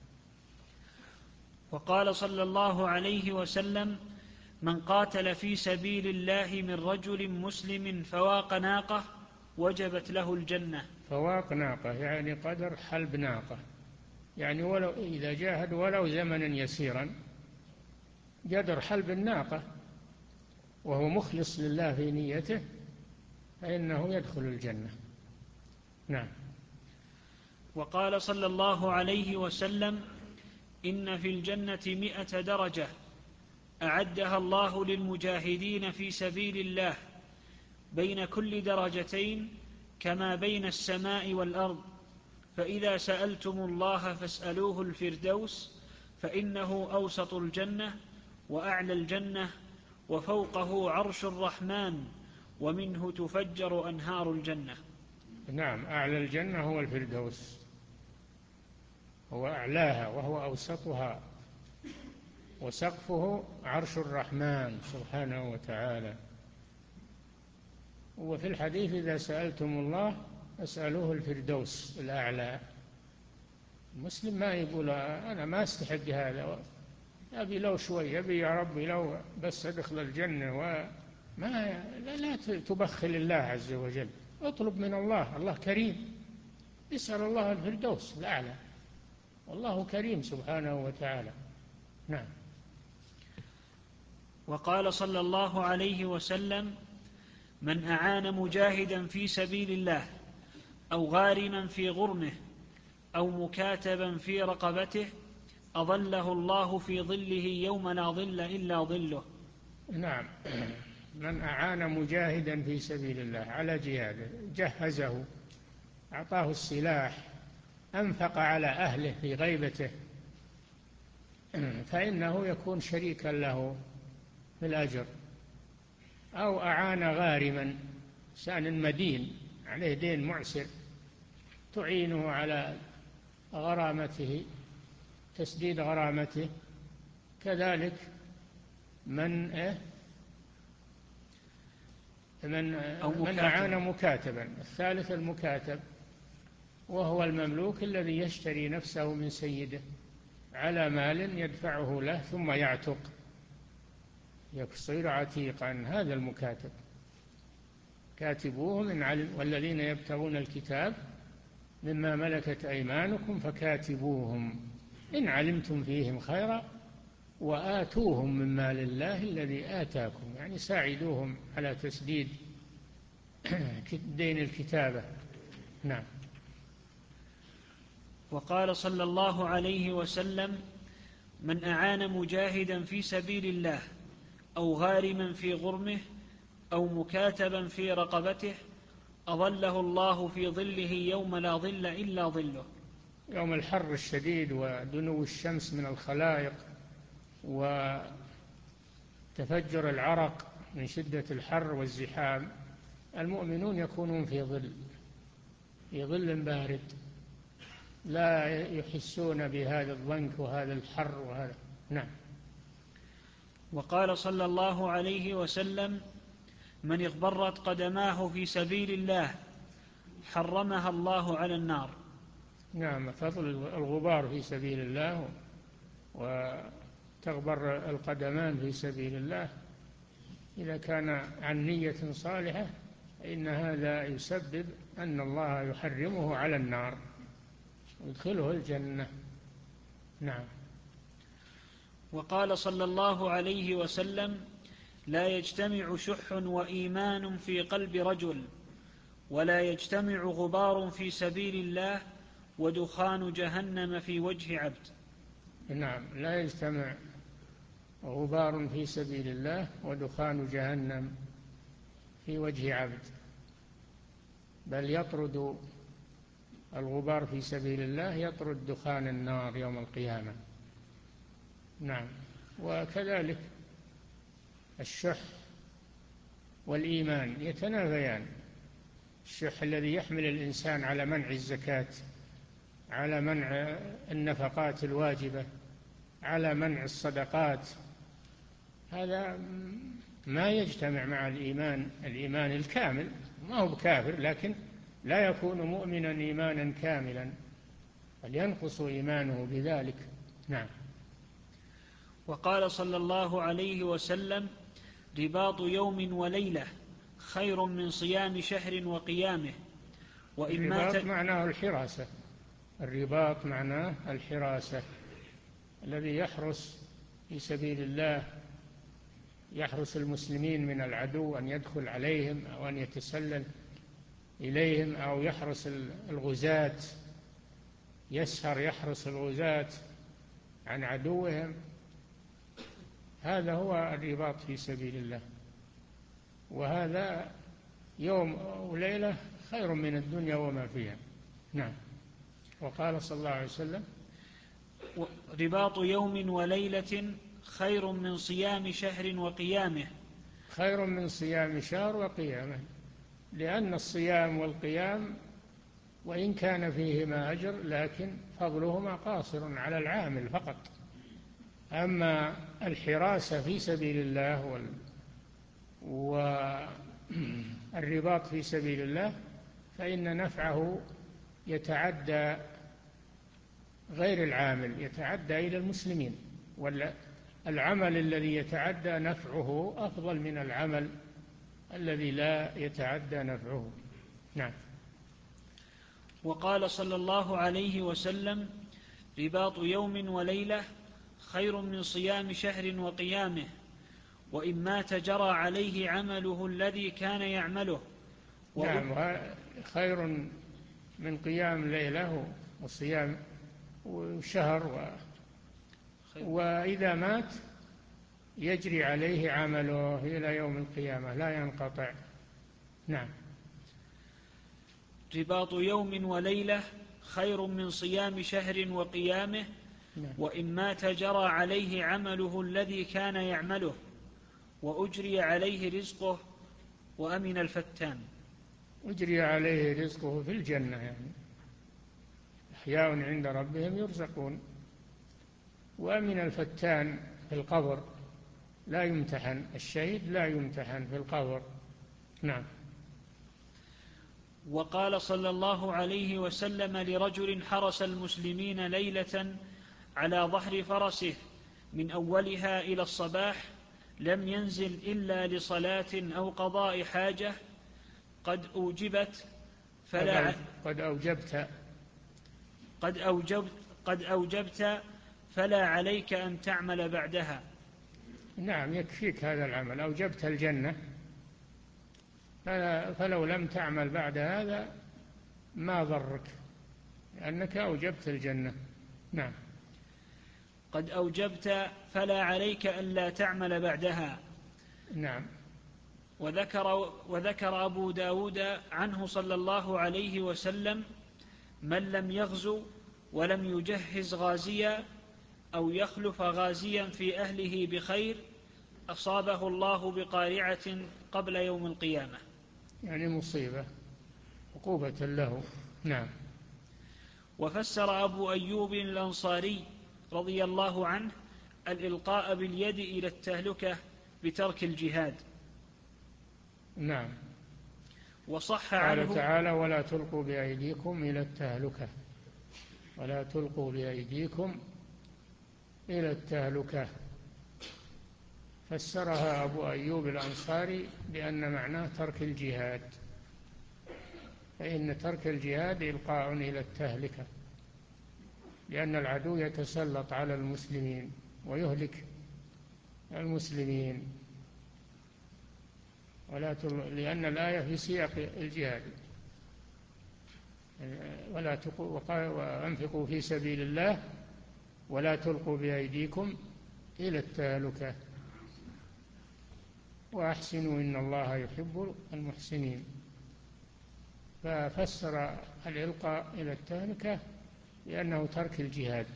وقال صلى الله عليه وسلم: من قاتل في سبيل الله من رجل مسلم فواق ناقة وجبت له الجنة. فواق ناقة يعني قدر حلب ناقة، يعني ولو إذا جاهد ولو زمنا يسيرا قدر حلب الناقة وهو مخلص لله في نيته فإنه يدخل الجنة. نعم. وقال صلى الله عليه وسلم: إن في الجنة مئة درجة أعدها الله للمجاهدين في سبيل الله، بين كل درجتين كما بين السماء والأرض، فإذا سألتم الله فاسألوه الفردوس، فإنه أوسط الجنة وأعلى الجنة وفوقه عرش الرحمن، ومنه تفجر أنهار الجنة. نعم. أعلى الجنة هو الفردوس، هو أعلاها وهو أوسطها، وسقفه عرش الرحمن سبحانه وتعالى. وفي الحديث إذا سألتم الله اسألوه الفردوس الأعلى. المسلم ما يقول أنا ما أستحق هذا، أبي لو شوي، أبي يا ربي لو بس أدخل الجنة، وما لا, لا تبخل الله عز وجل. اطلب من الله، الله كريم، اسأل الله الفردوس الأعلى، والله كريم سبحانه وتعالى. نعم. وقال صلى الله عليه وسلم: من أعان مجاهدا في سبيل الله أو غارما في غرمه أو مكاتبا في رقبته أظله الله في ظله يوم لا ظل إلا ظله. نعم. من أعان مجاهدا في سبيل الله على جهاده، جهزه، أعطاه السلاح، أنفق على أهله في غيبته، فإنه يكون شريكا له في الأجر. أو أعان غارما، إنسان مدين عليه دين معسر، تعينه على غرامته، تسديد غرامته. كذلك من إيه؟ من, من أعان مكاتبا. الثالث المكاتب، وهو المملوك الذي يشتري نفسه من سيده على مال يدفعه له ثم يعتق يصير عتيقا. هذا المكاتب. كاتبوهم إن علم، والذين يبتغون الكتاب مما ملكت أيمانكم فكاتبوهم إن علمتم فيهم خيرا وآتوهم من مال الله الذي آتاكم، يعني ساعدوهم على تسديد دين الكتابة. نعم. وقال صلى الله عليه وسلم: من أعان مجاهدا في سبيل الله أو غارما في غرمه أو مكاتبا في رقبته أظله الله في ظله يوم لا ظل إلا ظله. يوم الحر الشديد ودنو الشمس من الخلائق وتفجر العرق من شدة الحر والزحام، المؤمنون يكونون في ظل في ظل بارد، لا يحسون بهذا الضنك وهذا الحر وهذا. نعم. وقال صلى الله عليه وسلم: من اغبرت قدماه في سبيل الله حرمها الله على النار. نعم. فضل الغبار في سبيل الله وتغبر القدمان في سبيل الله إذا كان عن نية صالحة، فإن هذا يسبب أن الله يحرمه على النار ويدخله الجنة. نعم. وقال صلى الله عليه وسلم: لا يجتمع شح وإيمان في قلب رجل، ولا يجتمع غبار في سبيل الله ودخان جهنم في وجه عبد. نعم. لا يجتمع غبار في سبيل الله ودخان جهنم في وجه عبد، بل يطرد الغبار في سبيل الله يطرد دخان النار يوم القيامة. نعم. وكذلك الشح والإيمان يتنافيان. الشح الذي يحمل الإنسان على منع الزكاة، على منع النفقات الواجبة، على منع الصدقات، هذا ما يجتمع مع الإيمان الإيمان الكامل. ما هو بكافر، لكن لا يكون مؤمنا إيمانا كاملا، بل ينقص إيمانه بذلك. نعم. وقال صلى الله عليه وسلم: رباط يوم وليلة خير من صيام شهر وقيامه. وإن مات. الرباط معناه الحراسة. الرباط معناه الحراسة، الذي يحرس في سبيل الله، يحرس المسلمين من العدو أن يدخل عليهم أو أن يتسلل إليهم، أو يحرس الغزاة، يسهر يحرس الغزاة عن عدوهم. هذا هو الرباط في سبيل الله، وهذا يوم وليلة خير من الدنيا وما فيها. نعم. وقال صلى الله عليه وسلم: رباط يوم وليلة خير من صيام شهر وقيامه. خير من صيام شهر وقيامه، لأن الصيام والقيام وإن كان فيهما أجر لكن فضلهما قاصر على العامل فقط. أما الحراسة في سبيل الله والرباط في سبيل الله فإن نفعه يتعدى غير العامل، يتعدى إلى المسلمين، والعمل الذي يتعدى نفعه أفضل من العمل الذي لا يتعدى نفعه. نعم. وقال صلى الله عليه وسلم: رباط يوم وليلة خير من صيام شهر وقيامه، وإن مات جرى عليه عمله الذي كان يعمله. نعم، خير من قيام ليلة وصيام شهر و... وإذا مات يجري عليه عمله إلى يوم القيامة لا ينقطع. نعم. رباط يوم وليلة خير من صيام شهر وقيامه. نعم. وإن مات جرى عليه عمله الذي كان يعمله، وأجري عليه رزقه وأمن الفتان. أجري عليه رزقه في الجنة، يعني أحياء عند ربهم يرزقون. وأمن الفتان في القبر، لا يمتحن الشهيد، لا يمتحن في القبر. نعم. وقال صلى الله عليه وسلم لرجل حرس المسلمين ليلة على ظهر فرسه من أولها إلى الصباح لم ينزل إلا لصلاة أو قضاء حاجة: قد أوجبت فلا قد أوجبت قد أوجبت قد أوجبت فلا عليك أن تعمل بعدها. نعم، يكفيك هذا العمل، أوجبت الجنة، فلو لم تعمل بعد هذا ما ضرك، لأنك أوجبت الجنة. نعم. قد أوجبت فلا عليك ألا تعمل بعدها. نعم. وذكر, وذكر أبو داود عنه صلى الله عليه وسلم: من لم يغزو ولم يجهز غازيا أو يخلف غازيا في أهله بخير أصابه الله بقارعة قبل يوم القيامة. يعني مصيبة، عقوبة له. نعم. وفسر أبو أيوب الأنصاري رضي الله عنه الإلقاء باليد إلى التهلكة بترك الجهاد. نعم. وصح قال عنه تعالى: ولا تلقوا بأيديكم إلى التهلكة، ولا تلقوا بأيديكم إلى التهلكة. فسرها أبو أيوب الأنصاري بأن معناه ترك الجهاد، فإن ترك الجهاد إلقاء إلى التهلكة، لأن العدو يتسلط على المسلمين ويهلك المسلمين. ولا تل... لأن الآية في سياق الجهاد: ولا تقوا... وأنفقوا في سبيل الله ولا تلقوا بأيديكم إلى التهلكة وأحسنوا إن الله يحب المحسنين. ففسر الإلقاء إلى التهلكة لأنه ترك الجهاد،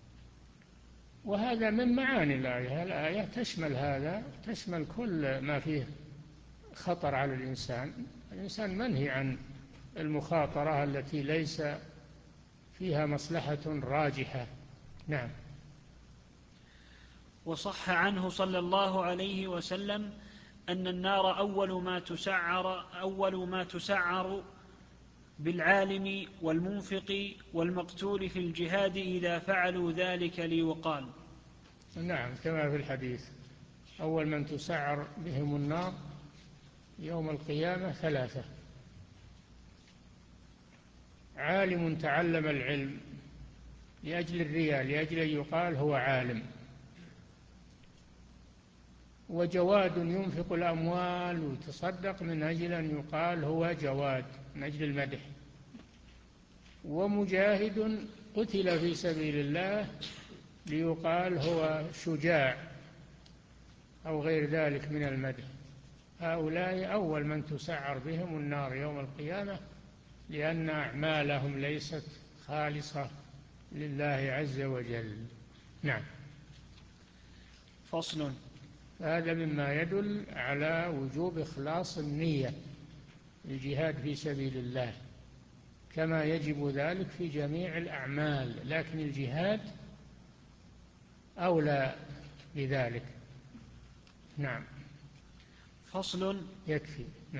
وهذا من معاني الآية. الآية تشمل هذا، تشمل كل ما فيه خطر على الإنسان. الإنسان منهي عن المخاطرة التي ليس فيها مصلحة راجحة. نعم. وصح عنه صلى الله عليه وسلم أن النار أول ما تسعر أول ما تسعر بالعالم والمنفق والمقتول في الجهاد إذا فعلوا ذلك ليقال. نعم، كما في الحديث: أول من تسعر بهم النار يوم القيامة ثلاثة: عالم تعلم العلم لأجل الرياء، لأجل أن يقال هو عالم، وجواد ينفق الأموال ويتصدق من أجل أن يقال هو جواد من أجل المدح، ومجاهد قتل في سبيل الله ليقال هو شجاع أو غير ذلك من المدح. هؤلاء أول من تسعر بهم النار يوم القيامة، لأن أعمالهم ليست خالصة لله عز وجل. نعم. فصل. هذا مما يدل على وجوب إخلاص النية للجهاد في سبيل الله، كما يجب ذلك في جميع الأعمال، لكن الجهاد أولى بذلك. نعم. فصل. يكفي. نعم.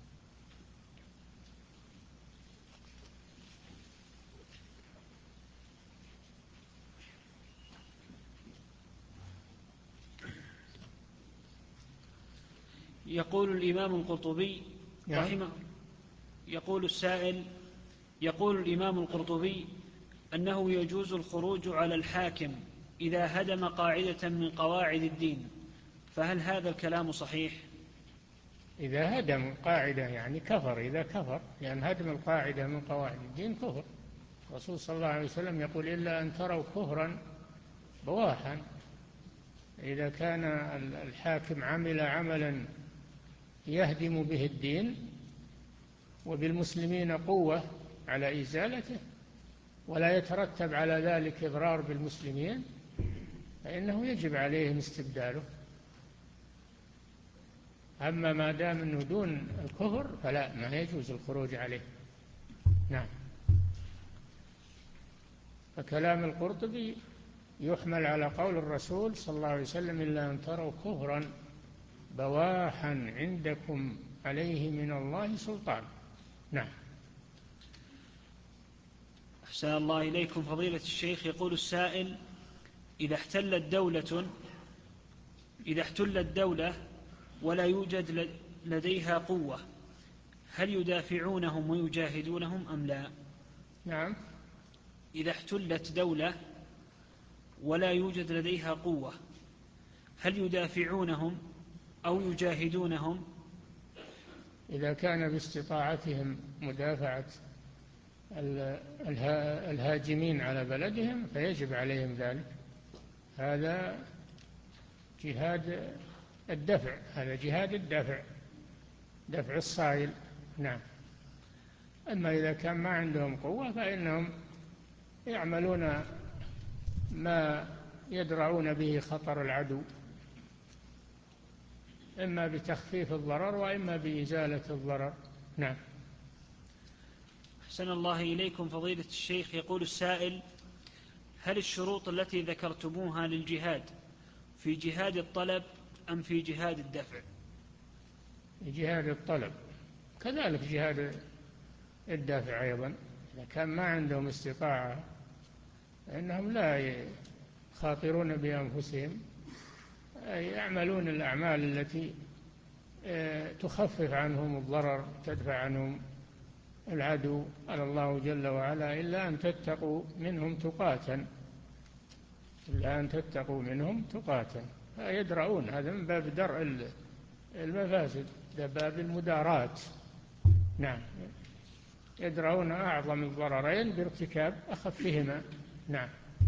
يقول الإمام القرطبي رحمه يقول السائل: يقول الإمام القرطبي أنه يجوز الخروج على الحاكم إذا هدم قاعدة من قواعد الدين، فهل هذا الكلام صحيح؟ إذا هدم قاعدة يعني كفر، إذا كفر، لأن يعني هدم القاعدة من قواعد الدين كفر. الرسول صلى الله عليه وسلم يقول: إلا أن تروا كفرا بواحا. إذا كان الحاكم عمل عملا يهدم به الدين وبالمسلمين قوة على إزالته ولا يترتب على ذلك إضرار بالمسلمين، فإنه يجب عليهم استبداله. أما ما دام أنه دون الكفر فلا، ما يجوز الخروج عليه. نعم. فكلام القرطبي يحمل على قول الرسول صلى الله عليه وسلم: إلا أن تروا كفرا بواحا عندكم عليه من الله سلطان. نعم. أحسن الله إليكم فضيلة الشيخ. يقول السائل: إذا احتلت دولة إذا احتلت دولة ولا يوجد لديها قوة، هل يدافعونهم ويجاهدونهم أم لا؟ نعم. إذا احتلت دولة ولا يوجد لديها قوة، هل يدافعونهم أو يجاهدونهم؟ إذا كان باستطاعتهم مدافعة الهاجمين على بلدهم فيجب عليهم ذلك. هذا جهاد الدفع، هذا جهاد الدفع، دفع الصائل. نعم. أما إذا كان ما عندهم قوة فإنهم يعملون ما يدرعون به خطر العدو، إما بتخفيف الضرر وإما بإزالة الضرر. نعم. أحسن الله إليكم فضيلة الشيخ. يقول السائل: هل الشروط التي ذكرتموها للجهاد في جهاد الطلب أم في جهاد الدفع؟ جهاد الطلب، كذلك جهاد الدافع أيضا. إذا كان ما عندهم استطاعة فإنهم لا يخاطرون بأنفسهم، يعملون الأعمال التي تخفف عنهم الضرر، تدفع عنهم العدو. قال الله جل وعلا: إلا أن تتقوا منهم تقاتا، إلا أن تتقوا منهم تقاتا. فيدرؤون، هذا من باب درء المفاسد، ده باب المداراة. نعم. يدرؤون أعظم الضررين بارتكاب أخفهما. نعم.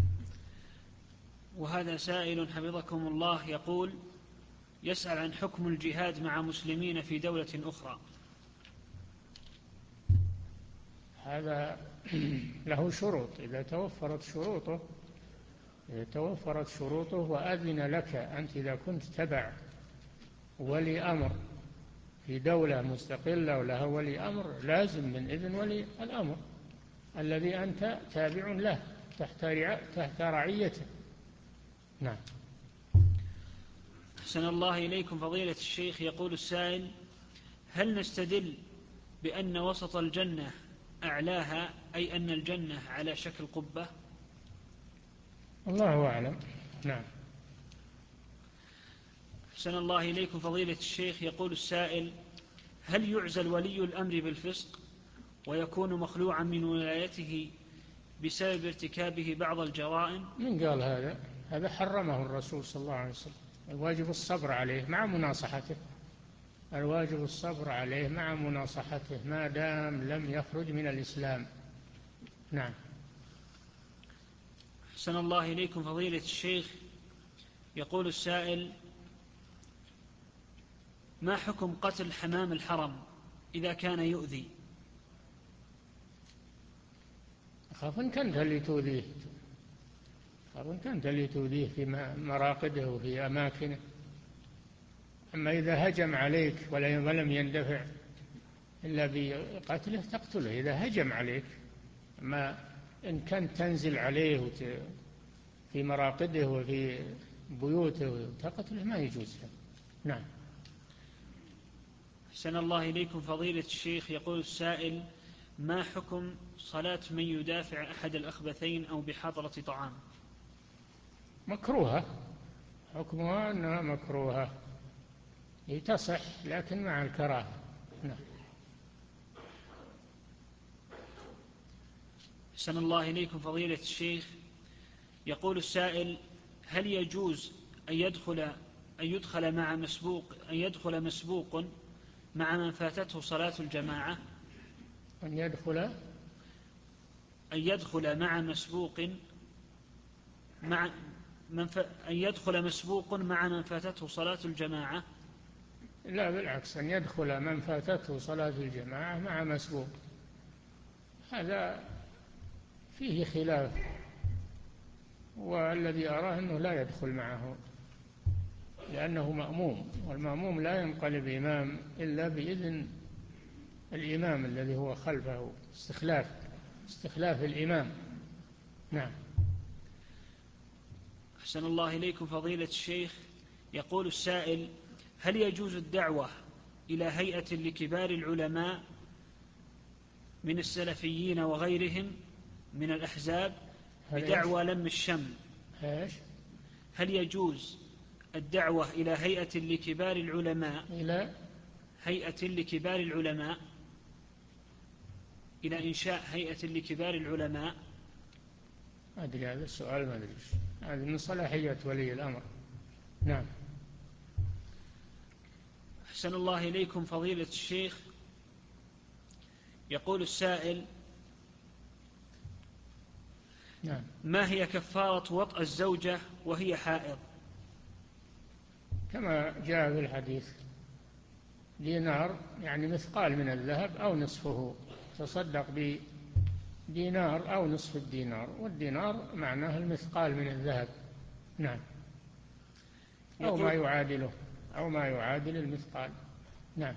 وهذا سائل حفظكم الله يقول: يسأل عن حكم الجهاد مع مسلمين في دولة أخرى. هذا له شروط. إذا توفرت شروطه إذا توفرت شروطه وأذن لك أنت، إذا كنت تبع ولي أمر في دولة مستقلة ولها ولي أمر، لازم من إذن ولي الأمر الذي أنت تابع له تحت رعيته. نعم. أحسن الله إليكم فضيلة الشيخ. يقول السائل: هل نستدل بأن وسط الجنة أعلاها، أي أن الجنة على شكل قبة؟ الله أعلم. نعم. أحسن الله إليكم فضيلة الشيخ. يقول السائل: هل يعزل ولي الأمر بالفسق ويكون مخلوعا من ولايته بسبب ارتكابه بعض الجرائم؟ من قال هذا؟ هذا حرمه الرسول صلى الله عليه وسلم. الواجب الصبر عليه مع مناصحته، الواجب الصبر عليه مع مناصحته ما دام لم يخرج من الإسلام. نعم. أحسن الله إليكم فضيلة الشيخ. يقول السائل: ما حكم قتل حمام الحرم إذا كان يؤذي؟ أخاف إن كنت اللي تؤذيه، أخاف إن كنت اللي تؤذيه في مراقده وفي أماكنه. أما إذا هجم عليك ولم يندفع إلا بقتله تقتله إذا هجم عليك. أما إن كنت تنزل عليه في في مراقده وفي بيوته قتله ما يجوز. نعم. أحسن الله إليكم فضيلة الشيخ. يقول السائل: ما حكم صلاة من يدافع أحد الأخبثين أو بحضرة طعام؟ مكروهة، حكمها أنها مكروهة، هي تصح لكن مع الكراهة. نعم. أحسن الله إليكم فضيلة الشيخ. يقول السائل: هل يجوز أن يدخل أن يدخل مع مسبوق أن يدخل مسبوق مع من فاتته صلاة الجماعة؟ أن يدخل أن يدخل مع مسبوق مع من ف... أن يدخل مسبوق مع من فاتته صلاة الجماعة؟ لا، بالعكس، أن يدخل من فاتته صلاة الجماعة مع مسبوق، هذا فيه خلاف، والذي أراه أنه لا يدخل معه لأنه مأموم، والمأموم لا ينقلب إمام إلا بإذن الإمام الذي هو خلفه، استخلاف استخلاف الإمام. نعم. أحسن الله إليكم فضيلة الشيخ. يقول السائل: هل يجوز الدعوة إلى هيئة لكبار العلماء من السلفيين وغيرهم من الأحزاب بدعوى لم الشمل؟ هل يجوز الدعوة إلى هيئة لكبار العلماء إلى هيئة لكبار العلماء إلى إنشاء هيئة لكبار العلماء؟ ما أدري، هذا السؤال ما أدري، هذا من صلاحية ولي الأمر. نعم. أحسن الله إليكم فضيلة الشيخ. يقول السائل: نعم. ما هي كفارة وطأ الزوجة وهي حائض؟ كما جاء في الحديث: دينار، يعني مثقال من الذهب أو نصفه، تصدق بدينار أو نصف الدينار، والدينار معناه المثقال من الذهب. نعم. أو ما يعادله أو ما يعادل المثقال. نعم.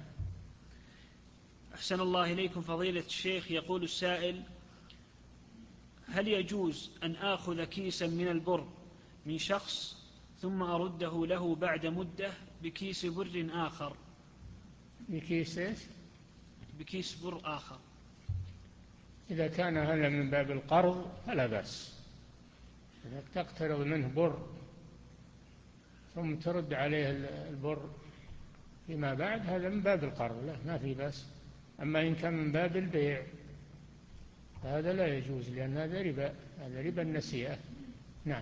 أحسن الله إليكم فضيلة الشيخ. يقول السائل: هل يجوز أن آخذ كيسا من البر من شخص ثم أرده له بعد مدة بكيس بر آخر؟ بكيس إيش؟ بكيس بر آخر. إذا كان هذا من باب القرض فلا بأس، إذا تقترض منه بر ثم ترد عليه البر فيما بعد، هذا من باب القرض، لا ما في بأس. أما إن كان من باب البيع فهذا لا يجوز، لأن هذا ربا، هذا ربا النسيئة. نعم.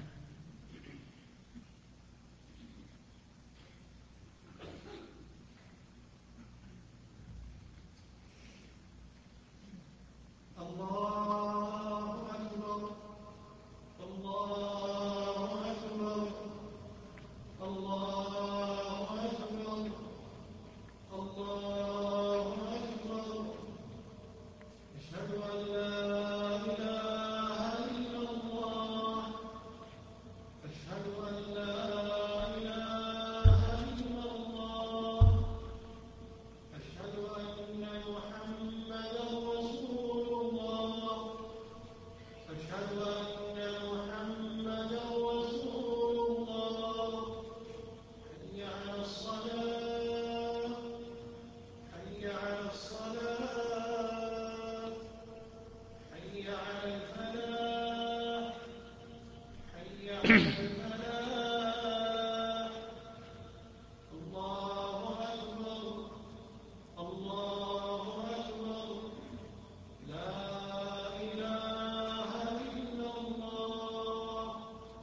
الله أكبر الله أكبر الله أكبر الله أكبر. أشهد أن لا إله إلا الله أشهد أن لا إله إلا الله أشهد أن محمدا رسول الله أشهد أن محمدا رسول الله. حي على الصلاة حي على الصلاة حي على الفلاح حي على الفلاح. الله أكبر الله أكبر. لا إله إلا الله.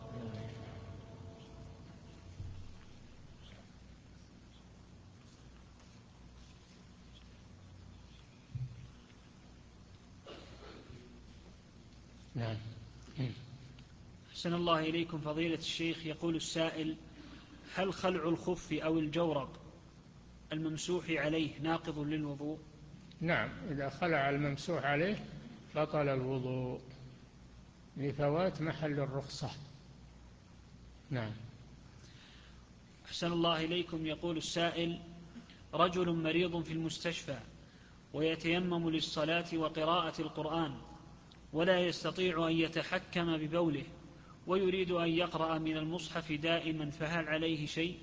نعم. أحسن الله إليكم فضيلة الشيخ. يقول السائل: هل خلع الخف أو الجورب الممسوح عليه ناقض للوضوء؟ نعم، إذا خلع الممسوح عليه بطل الوضوء لفوات محل الرخصة. نعم. أحسن الله إليكم. يقول السائل: رجل مريض في المستشفى ويتيمم للصلاة وقراءة القرآن ولا يستطيع أن يتحكم ببوله ويريد أن يقرأ من المصحف دائما فهل عليه شيء؟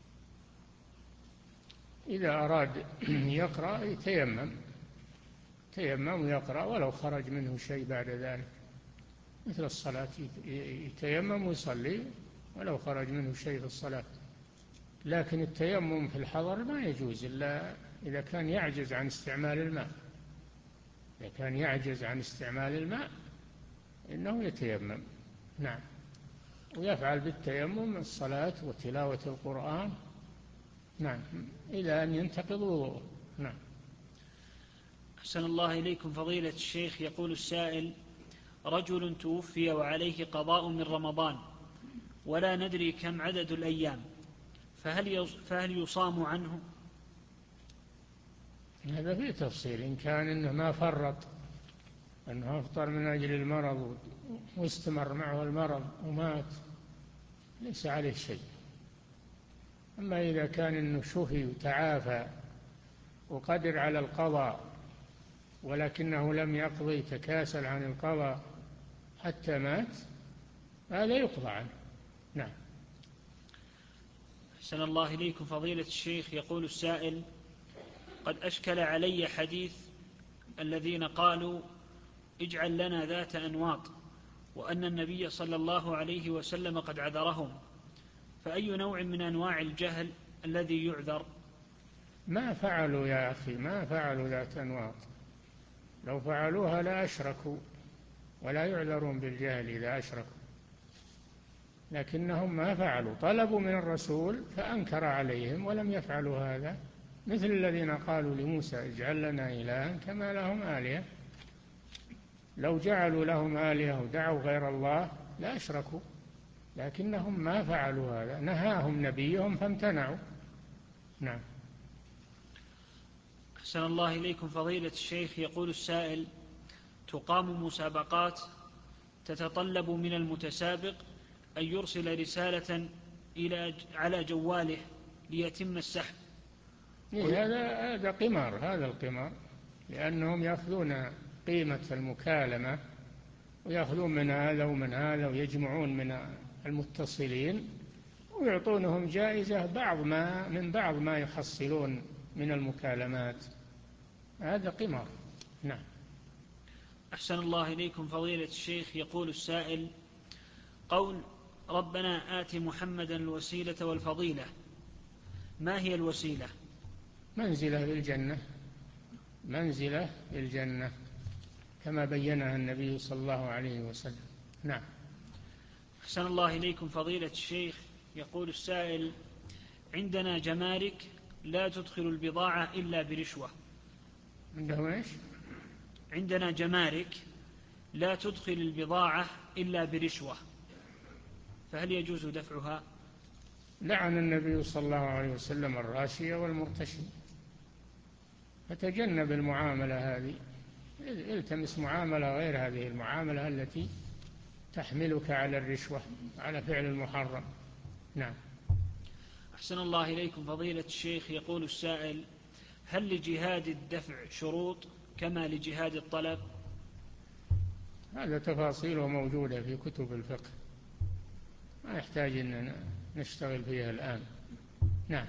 إذا أراد يقرأ يتيمم تيمم ويقرأ ولو خرج منه شيء بعد ذلك، مثل الصلاة يتيمم ويصلي ولو خرج منه شيء في الصلاة. لكن التيمم في الحضر ما يجوز إلا إذا كان يعجز عن استعمال الماء. إذا كان يعجز عن استعمال الماء إنه يتيمم. نعم. ويفعل بالتيمم الصلاة وتلاوة القرآن. نعم، إلى أن ينتقض وضوءه. نعم. أحسن الله إليكم فضيلة الشيخ. يقول السائل: رجل توفي وعليه قضاء من رمضان ولا ندري كم عدد الأيام، فهل فهل يصام عنه؟ هذا فيه تفصيل. إن كان إنه ما فرط، أنه أفطر من أجل المرض واستمر معه المرض ومات، ليس عليه شيء. أما إذا كان إنه شفي وتعافى وقدر على القضاء ولكنه لم يقضي، تكاسل عن القضاء حتى مات، هذا يقضى عنه. نعم. أحسن الله إليكم فضيلة الشيخ. يقول السائل: قد أشكل علي حديث الذين قالوا اجعل لنا ذات أنواط، وأن النبي صلى الله عليه وسلم قد عذرهم، فأي نوع من أنواع الجهل الذي يعذر؟ ما فعلوا يا أخي، ما فعلوا ذات أنواط. لو فعلوها لا أشركوا، ولا يعذرون بالجهل إذا أشركوا. لكنهم ما فعلوا، طلبوا من الرسول فأنكر عليهم ولم يفعلوا هذا، مثل الذين قالوا لموسى اجعل لنا إلها كما لهم آلهة. لو جعلوا لهم آلهة ودعوا غير الله لا أشركوا، لكنهم ما فعلوا هذا، نهاهم نبيهم فامتنعوا. نعم. أحسن الله إليكم فضيلة الشيخ. يقول السائل: تقام مسابقات تتطلب من المتسابق أن يرسل رسالة إلى على جواله ليتم السحب. إيه هذا هذا قمار، هذا القمار، لأنهم يأخذون قيمة المكالمة ويأخذون من هذا ومن هذا ويجمعون من المتصلين ويعطونهم جائزة بعض ما من بعض ما يحصلون من المكالمات. هذا قمار. نعم. أحسن الله إليكم فضيلة الشيخ. يقول السائل: قول ربنا آت محمدا الوسيلة والفضيلة، ما هي الوسيلة؟ منزلة في الجنة، منزلة في الجنة كما بينها النبي صلى الله عليه وسلم. نعم. أحسن الله إليكم فضيلة الشيخ. يقول السائل: عندنا جمارك لا تدخل البضاعة إلا برشوة. عندهم إيش؟ عندنا جمارك لا تدخل البضاعة إلا برشوة، فهل يجوز دفعها؟ لعن النبي صلى الله عليه وسلم الراشية والمرتشي، فتجنب المعاملة هذه، التمس معاملة غير هذه المعاملة التي تحملك على الرشوة، على فعل المحرم. نعم. أحسن الله إليكم فضيلة الشيخ. يقول السائل: هل لجهاد الدفع شروط كما لجهاد الطلب؟ هذا تفاصيله موجودة في كتب الفقه، ما يحتاج أن نشتغل فيها الآن. نعم.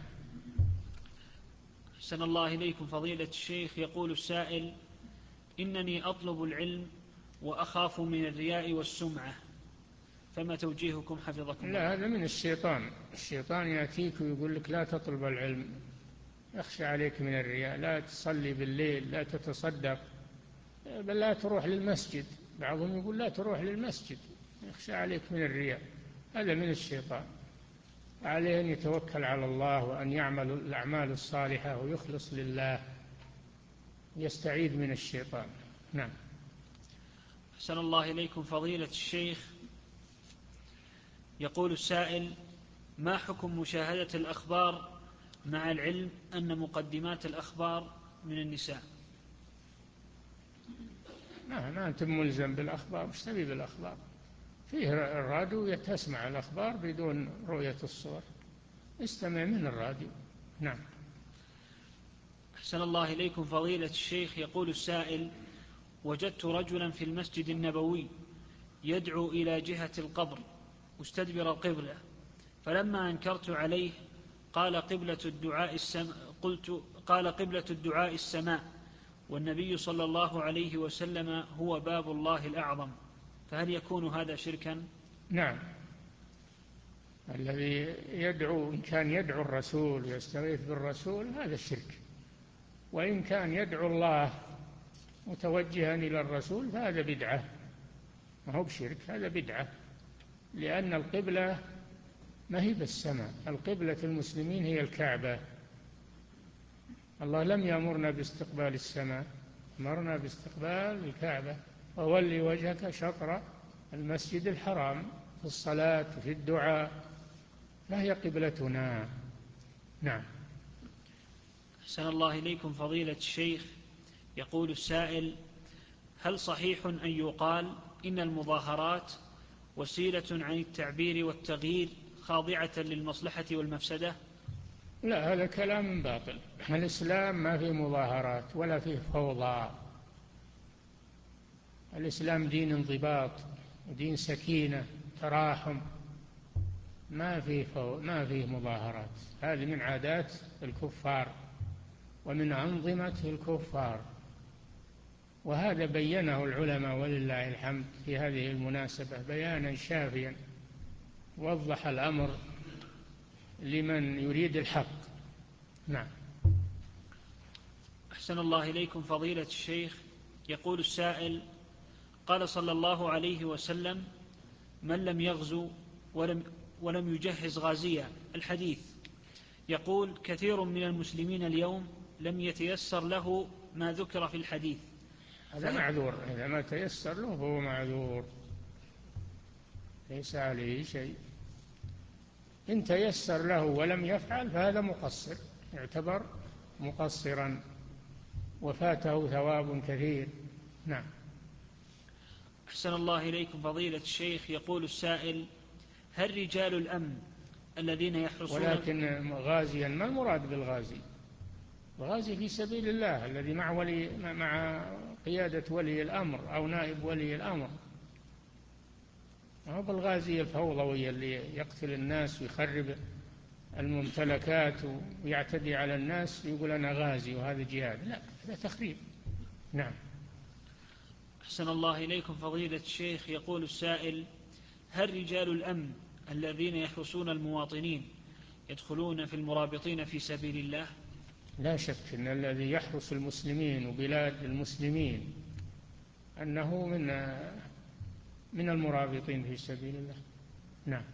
أحسن الله إليكم فضيلة الشيخ. يقول السائل: إنني أطلب العلم وأخاف من الرياء والسمعة، فما توجيهكم حفظكم الله؟ لا، هذا من الشيطان. الشيطان يأتيك ويقول لك لا تطلب العلم، يخشى عليك من الرياء، لا تصلي بالليل، لا تتصدق، بل لا تروح للمسجد. بعضهم يقول لا تروح للمسجد، يخشى عليك من الرياء. هذا من الشيطان. عليه أن يتوكل على الله وأن يعمل الأعمال الصالحة ويخلص لله، يستعيذ من الشيطان. نعم. أحسن الله إليكم فضيلة الشيخ. يقول السائل: ما حكم مشاهدة الأخبار مع العلم أن مقدمات الأخبار من النساء؟ ما, ما أنت ملزم بالأخبار، مش تبي بالأخبار؟ فيه الراديو تسمع الأخبار بدون رؤية الصور، استمع من الراديو. نعم. أحسن الله إليكم فضيلة الشيخ. يقول السائل: وجدت رجلا في المسجد النبوي يدعو إلى جهة القبر مستدبر القبلة، فلما أنكرت عليه قال قبلة الدعاء السماء قلت قال قبلة الدعاء السماء، والنبي صلى الله عليه وسلم هو باب الله الأعظم، فهل يكون هذا شركا؟ نعم، الذي يدعو إن كان يدعو الرسول يستغيث بالرسول هذا الشرك، وإن كان يدعو الله متوجها إلى الرسول فهذا بدعة، ما هو بشرك، هذا بدعة، لأن القبلة ما هي بالسماء، القبلة المسلمين هي الكعبة. الله لم يأمرنا باستقبال السماء، أمرنا باستقبال الكعبة، وولي وجهك شطر المسجد الحرام في الصلاة وفي الدعاء، فهي قبلتنا. نعم. أحسن الله إليكم فضيلة الشيخ، يقول السائل: هل صحيح أن يقال إن المظاهرات وسيلة عن التعبير والتغيير خاضعة للمصلحة والمفسدة؟ لا، هذا كلام باطل. الإسلام ما فيه مظاهرات ولا فيه فوضى، الإسلام دين انضباط ودين سكينة تراحم، ما فيه فو... ما فيه مظاهرات، هذه من عادات الكفار ومن أنظمة الكفار، وهذا بينه العلماء ولله الحمد في هذه المناسبة بيانا شافيا، وضح الأمر لمن يريد الحق. نعم. أحسن الله إليكم فضيلة الشيخ، يقول السائل: قال صلى الله عليه وسلم: من لم يغزو ولم, ولم يجهز غازيا، الحديث. يقول كثير من المسلمين اليوم لم يتيسر له ما ذكر في الحديث، هذا معذور، إذا ما تيسر له فهو معذور، ليس عليه شيء. إن تيسر له ولم يفعل فهذا مقصر، يعتبر مقصرا وفاته ثواب كثير. نعم. أحسن الله إليكم فضيلة الشيخ، يقول السائل: هل رجال الأمن الذين يحرصون، ولكن غازيا ما المراد بالغازي؟ الغازي في سبيل الله الذي مع ولي مع قيادة ولي الأمر أو نائب ولي الأمر، ما هو بالغازي الفوضوي اللي يقتل الناس ويخرب الممتلكات ويعتدي على الناس يقول أنا غازي وهذا جهاد، لا، هذا تخريب. نعم. أحسن الله إليكم فضيلة الشيخ، يقول السائل: هل رجال الأمن الذين يحرسون المواطنين يدخلون في المرابطين في سبيل الله؟ لا شك أن الذي يحرس المسلمين وبلاد المسلمين أنه من من المرابطين في سبيل الله. نعم.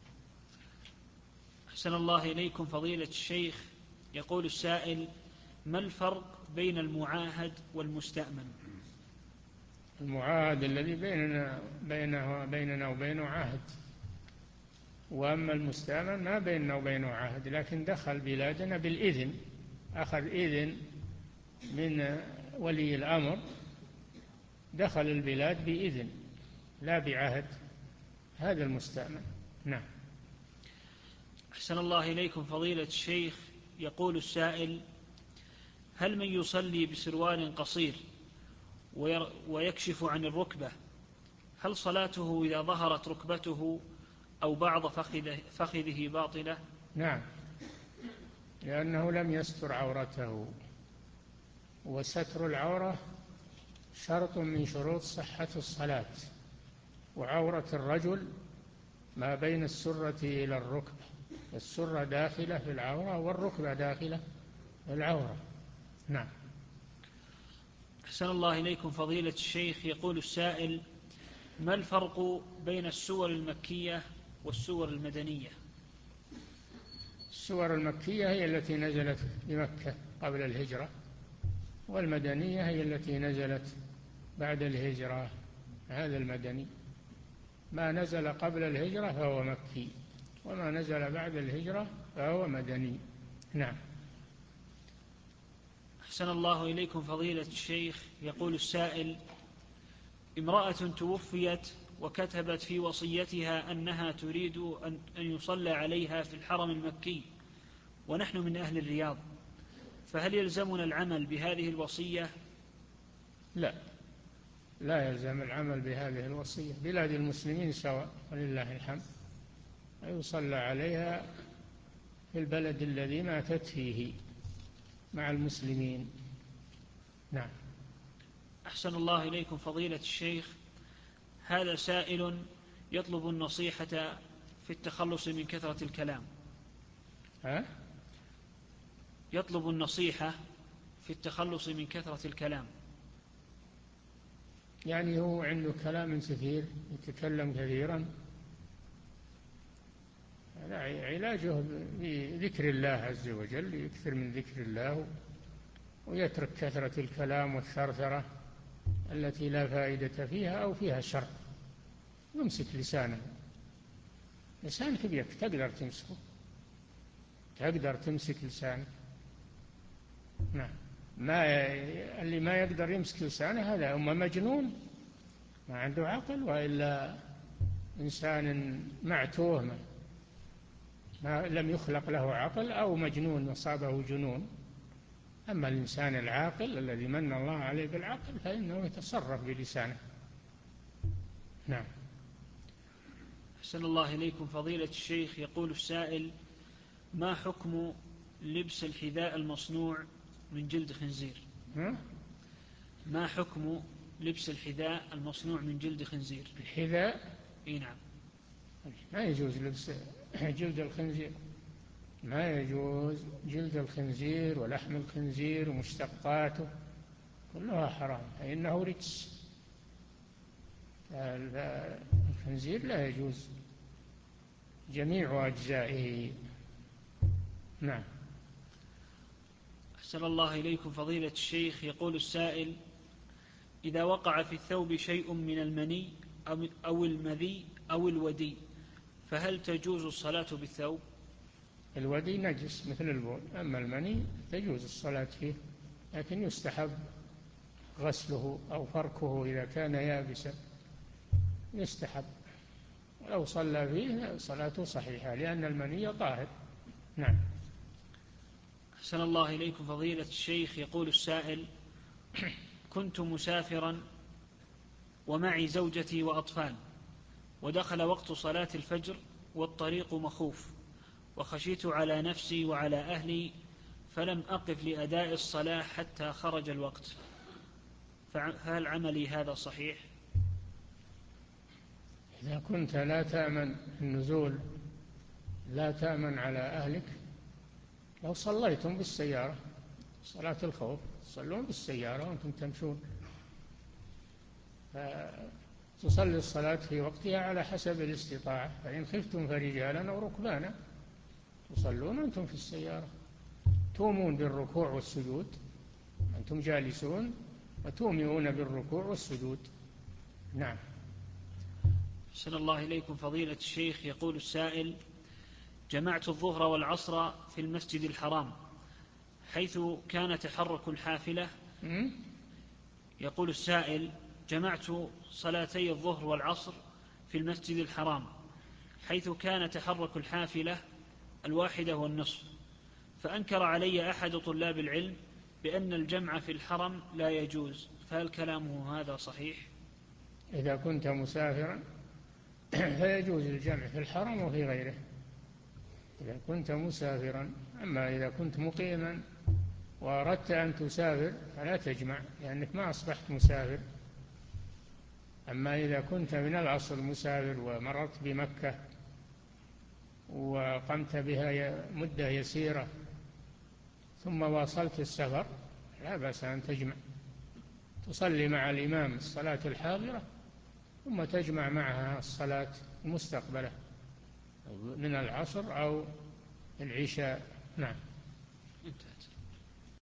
أحسن الله إليكم فضيلة الشيخ، يقول السائل: ما الفرق بين المعاهد والمستأمن؟ المعاهد الذي بيننا بينه بيننا وبينه عهد، وأما المستأمن ما بيننا وبينه عهد، لكن دخل بلادنا بالإذن، أخذ إذن من ولي الأمر، دخل البلاد بإذن لا بعهد، هذا المستأمن. نعم. أحسن الله إليكم فضيلة الشيخ، يقول السائل: هل من يصلي بسروال قصير ويكشف عن الركبة، هل صلاته إذا ظهرت ركبته أو بعض فخذه, فخذه باطلة؟ نعم، لأنه لم يستر عورته، وستر العورة شرط من شروط صحة الصلاة، وعورة الرجل ما بين السرة إلى الركبة، السرة داخلة في العورة والركبة داخلة في العورة. نعم. أحسن الله إليكم فضيلة الشيخ، يقول السائل: ما الفرق بين السور المكية والسور المدنية؟ السور المكية هي التي نزلت بمكة قبل الهجرة، والمدنية هي التي نزلت بعد الهجرة، هذا المدني. ما نزل قبل الهجرة فهو مكي، وما نزل بعد الهجرة فهو مدني. نعم. أحسن الله إليكم فضيلة الشيخ، يقول السائل: امرأة توفيت وكتبت في وصيتها أنها تريد أن يصلى عليها في الحرم المكي، ونحن من أهل الرياض، فهل يلزمنا العمل بهذه الوصية؟ لا، لا يلزم العمل بهذه الوصية، بلاد المسلمين سواء ولله الحمد. يصلى عليها في البلد الذي ماتت فيه مع المسلمين. نعم. أحسن الله إليكم فضيلة الشيخ، هذا سائل يطلب النصيحة في التخلص من كثرة الكلام. ها؟ يطلب النصيحة في التخلص من كثرة الكلام. يعني هو عنده كلام كثير، يتكلم كثيرا، علاجه بذكر الله عز وجل، يكثر من ذكر الله ويترك كثرة الكلام والثرثرة التي لا فائدة فيها أو فيها شر. يمسك لسانه. لسانك بيك تقدر تمسكه، تقدر تمسك لسانك. نعم. ما اللي ما يقدر يمسك لسانه هذا أما مجنون ما عنده عقل، وإلا إنسان معتوه ما, ما لم يخلق له عقل، أو مجنون أصابه جنون. أما الإنسان العاقل الذي من الله عليه بالعقل فإنه يتصرف بلسانه. نعم. أحسن الله إليكم فضيلة الشيخ، يقول السائل: ما حكم لبس الحذاء المصنوع من جلد خنزير؟ ما حكم لبس الحذاء المصنوع من جلد خنزير؟ الحذاء؟ اي نعم. ما يجوز لبس جلد الخنزير، ما يجوز. جلد الخنزير ولحم الخنزير ومشتقاته كلها حرام، فإنه رجس. الخنزير لا يجوز جميع أجزائه. نعم. أحسن الله إليكم فضيلة الشيخ، يقول السائل: إذا وقع في الثوب شيء من المني أو المذي أو الودي فهل تجوز الصلاة بالثوب؟ الودي نجس مثل البول، أما المني تجوز الصلاة فيه، لكن يستحب غسله أو فركه إذا كان يابسا، يستحب. لو صلى فيه صلاته صحيحة لأن المني طاهر. نعم. أحسن الله إليكم فضيلة الشيخ، يقول السائل: كنت مسافرا ومعي زوجتي وأطفال، ودخل وقت صلاة الفجر والطريق مخوف، وخشيت على نفسي وعلى أهلي فلم أقف لأداء الصلاة حتى خرج الوقت، فهل عملي هذا صحيح؟ إذا كنت لا تأمن النزول، لا تأمن على أهلك، لو صليتم بالسيارة صلاة الخوف تصلون بالسيارة وأنتم تمشون، تصلي الصلاة في وقتها على حسب الاستطاعة، فإن خفتم فرجالا أو ركبانا تصلون أنتم في السيارة، تومون بالركوع والسجود، أنتم جالسون وتومئون بالركوع والسجود. نعم. أحسن الله إليكم فضيلة الشيخ، يقول السائل: جمعت الظهر والعصر في المسجد الحرام حيث كان تحرك الحافلة. يقول السائل: جمعت صلاتي الظهر والعصر في المسجد الحرام حيث كان تحرك الحافلة الواحدة والنصف، فأنكر علي أحد طلاب العلم بأن الجمع في الحرم لا يجوز، فهل كلامه هذا صحيح؟ إذا كنت مسافرا فيجوز الجمع في الحرم وفي غيره إذا كنت مسافرا. أما إذا كنت مقيما وأردت أن تسافر فلا تجمع لأنك ما أصبحت مسافر. أما إذا كنت من الأصل مسافر ومررت بمكة وقمت بها مدة يسيرة ثم واصلت السفر لا بأس أن تجمع، تصلي مع الإمام الصلاة الحاضرة ثم تجمع معها الصلاة المستقبلة من العصر أو العشاء. نعم. انتهت.